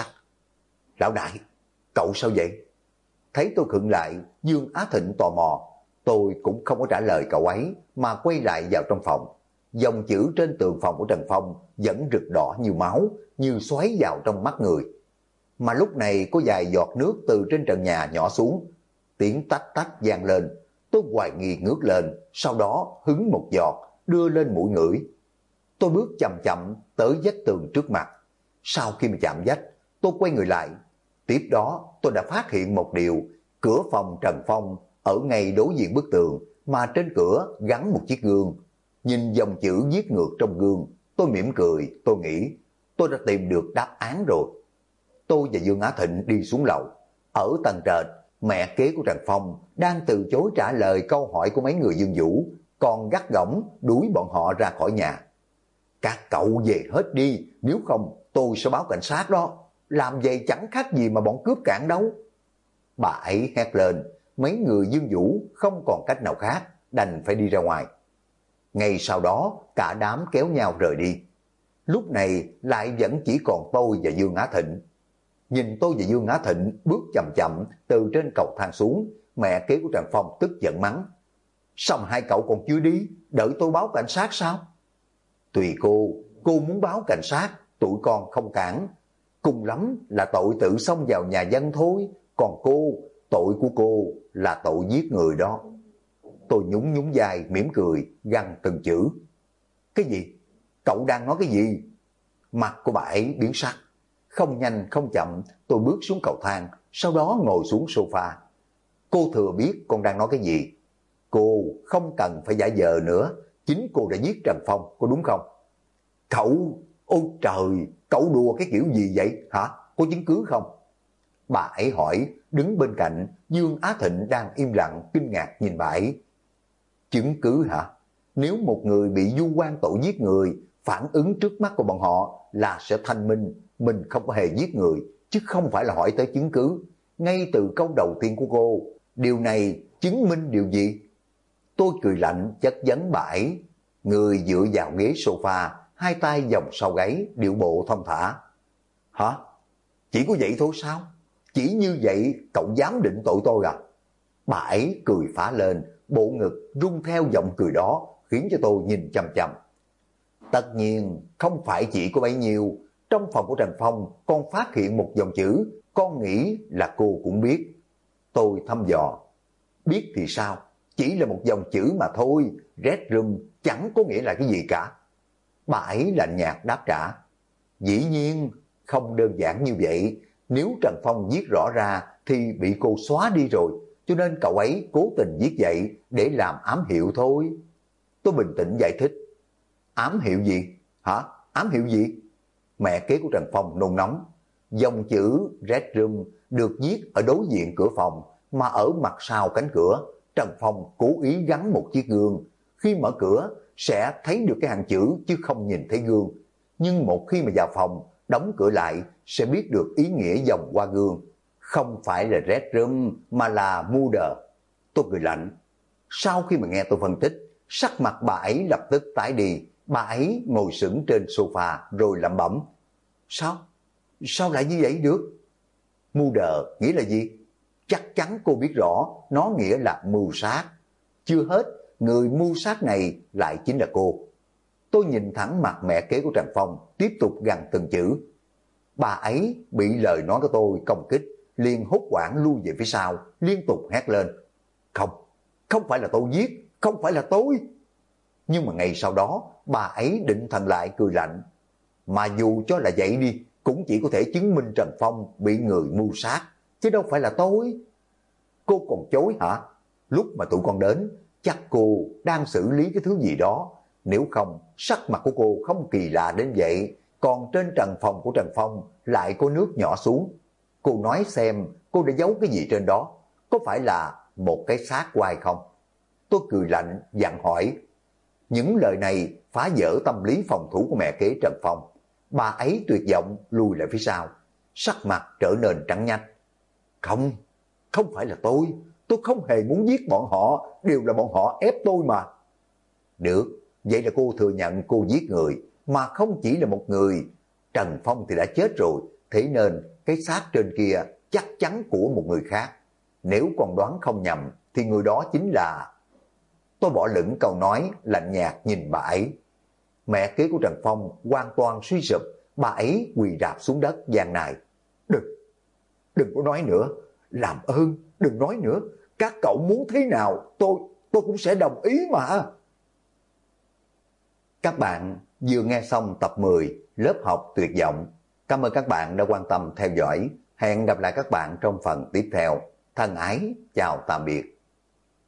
Lão đại, cậu sao vậy? Thấy tôi khựng lại, Dương Á Thịnh tò mò. Tôi cũng không có trả lời cậu ấy, mà quay lại vào trong phòng. Dòng chữ trên tường phòng của Trần Phong vẫn rực đỏ như máu, như xoáy vào trong mắt người. Mà lúc này có vài giọt nước từ trên trần nhà nhỏ xuống. Tiếng tách tách vang lên. Tôi hoài nghi ngước lên, sau đó hứng một giọt, đưa lên mũi ngửi. Tôi bước chậm chậm tới vách tường trước mặt. Sau khi mà chạm vách, tôi quay người lại. Tiếp đó tôi đã phát hiện một điều, cửa phòng Trần Phong ở ngay đối diện bức tường, mà trên cửa gắn một chiếc gương. Nhìn dòng chữ viết ngược trong gương, tôi mỉm cười, tôi nghĩ tôi đã tìm được đáp án rồi. Tôi và Dương Á Thịnh đi xuống lầu. Ở tầng trệt, mẹ kế của Trần Phong đang từ chối trả lời câu hỏi của mấy người Dương Vũ, còn gắt gỏng đuổi bọn họ ra khỏi nhà. Các cậu về hết đi, nếu không tôi sẽ báo cảnh sát đó. Làm vậy chẳng khác gì mà bọn cướp cạn đâu. Bà ấy hét lên, mấy người Dương Vũ không còn cách nào khác, đành phải đi ra ngoài. Ngay sau đó, cả đám kéo nhau rời đi. Lúc này lại vẫn chỉ còn tôi và Dương Á Thịnh. Nhìn tôi và Dương Á Thịnh bước chậm chậm từ trên cầu thang xuống, mẹ kế của Trần Phong tức giận mắng. Sao mà hai cậu còn chưa đi, đợi tôi báo cảnh sát sao? Tùy cô muốn báo cảnh sát, tụi con không cản. Cùng lắm là tội tự xông vào nhà dân thôi, còn tội của cô là tội giết người đó. Tôi nhún nhún vai mỉm cười, gằn từng chữ. Cái gì? Cậu đang nói cái gì? Mặt của bà ấy biến sắc. Không nhanh không chậm, tôi bước xuống cầu thang, sau đó ngồi xuống sofa. Cô thừa biết con đang nói cái gì. Cô không cần phải giả vờ nữa, chính cô đã giết Trần Phong, có đúng không? Cậu, ôi trời, cậu đùa cái kiểu gì vậy hả? Có chứng cứ không? Bà ấy hỏi, đứng bên cạnh, Dương Á Thịnh đang im lặng, kinh ngạc nhìn bà ấy. Chứng cứ hả? Nếu một người bị vu oan tội giết người, phản ứng trước mắt của bọn họ là sẽ thanh minh, mình không có hề giết người, chứ không phải là hỏi tới chứng cứ. Ngay từ câu đầu tiên của cô, điều này chứng minh điều gì? Tôi cười lạnh chất vấn bà ấy. Người dựa vào ghế sofa, hai tay vòng sau gáy, điệu bộ thong thả. Hả? Chỉ có vậy thôi sao? Chỉ như vậy cậu dám định tội tôi à? Bà ấy cười phá lên, bộ ngực rung theo giọng cười đó, khiến cho tôi nhìn chằm chằm. Tất nhiên không phải chỉ có bấy nhiêu. Trong phòng của Trần Phong con phát hiện một dòng chữ, con nghĩ là cô cũng biết. Tôi thăm dò. Biết thì sao? Chỉ là một dòng chữ mà thôi, Red Room chẳng có nghĩa là cái gì cả. Bà ấy lạnh nhạt đáp trả. Dĩ nhiên không đơn giản như vậy. Nếu Trần Phong viết rõ ra thì bị cô xóa đi rồi, cho nên cậu ấy cố tình viết vậy để làm ám hiệu thôi. Tôi bình tĩnh giải thích. Ám hiệu gì? Hả? Ám hiệu gì? Mẹ kế của Trần Phong nôn nóng. Dòng chữ Red Room được viết ở đối diện cửa phòng, mà ở mặt sau cánh cửa, Trần Phong cố ý gắn một chiếc gương. Khi mở cửa sẽ thấy được cái hàng chữ chứ không nhìn thấy gương. Nhưng một khi mà vào phòng, đóng cửa lại sẽ biết được ý nghĩa dòng qua gương. Không phải là Red Room mà là Murder. Tôi cười lạnh. Sau khi mà nghe tôi phân tích, sắc mặt bà ấy lập tức tái đi. Bà ấy ngồi sững trên sofa rồi lẩm bẩm. Sao lại như vậy được? Murder nghĩa là gì? Chắc chắn cô biết rõ, nó nghĩa là mưu sát. Chưa hết, người mưu sát này lại chính là cô. Tôi nhìn thẳng mặt mẹ kế của Trần Phong, tiếp tục gằn từng chữ. Bà ấy bị lời nói của tôi công kích, liền hốt hoảng lui về phía sau, liên tục hét lên. Không phải là tôi giết, không phải là tôi. Nhưng mà ngày sau đó, bà ấy định thần lại cười lạnh. Mà dù cho là vậy đi, cũng chỉ có thể chứng minh Trần Phong bị người mưu sát, chứ đâu phải là tôi. Cô còn chối hả? Lúc mà tụi con đến, chắc cô đang xử lý cái thứ gì đó. Nếu không, sắc mặt của cô không kỳ lạ đến vậy. Còn trên trần phòng của Trần Phong lại có nước nhỏ xuống. Cô nói xem cô đã giấu cái gì trên đó. Có phải là một cái xác quai không? Tôi cười lạnh dặn hỏi. Những lời này phá vỡ tâm lý phòng thủ của mẹ kế Trần Phong. Bà ấy tuyệt vọng lùi lại phía sau, sắc mặt trở nên trắng nhách. Không phải là tôi không hề muốn giết bọn họ, đều là bọn họ ép tôi mà. Được, vậy là cô thừa nhận cô giết người, mà không chỉ là một người. Trần Phong thì đã chết rồi, thế nên cái xác trên kia chắc chắn của một người khác. Nếu còn đoán không nhầm thì người đó chính là... Tôi bỏ lửng câu nói, lạnh nhạt nhìn bà ấy. Mẹ kế của Trần Phong hoàn toàn suy sụp, bà ấy quỳ rạp xuống đất gian nài. Đừng có nói nữa, làm ơn, đừng nói nữa. Các cậu muốn thế nào, tôi cũng sẽ đồng ý mà. Các bạn vừa nghe xong tập 10 lớp học tuyệt vọng. Cảm ơn các bạn đã quan tâm theo dõi. Hẹn gặp lại các bạn trong phần tiếp theo. Thân ái, chào tạm biệt.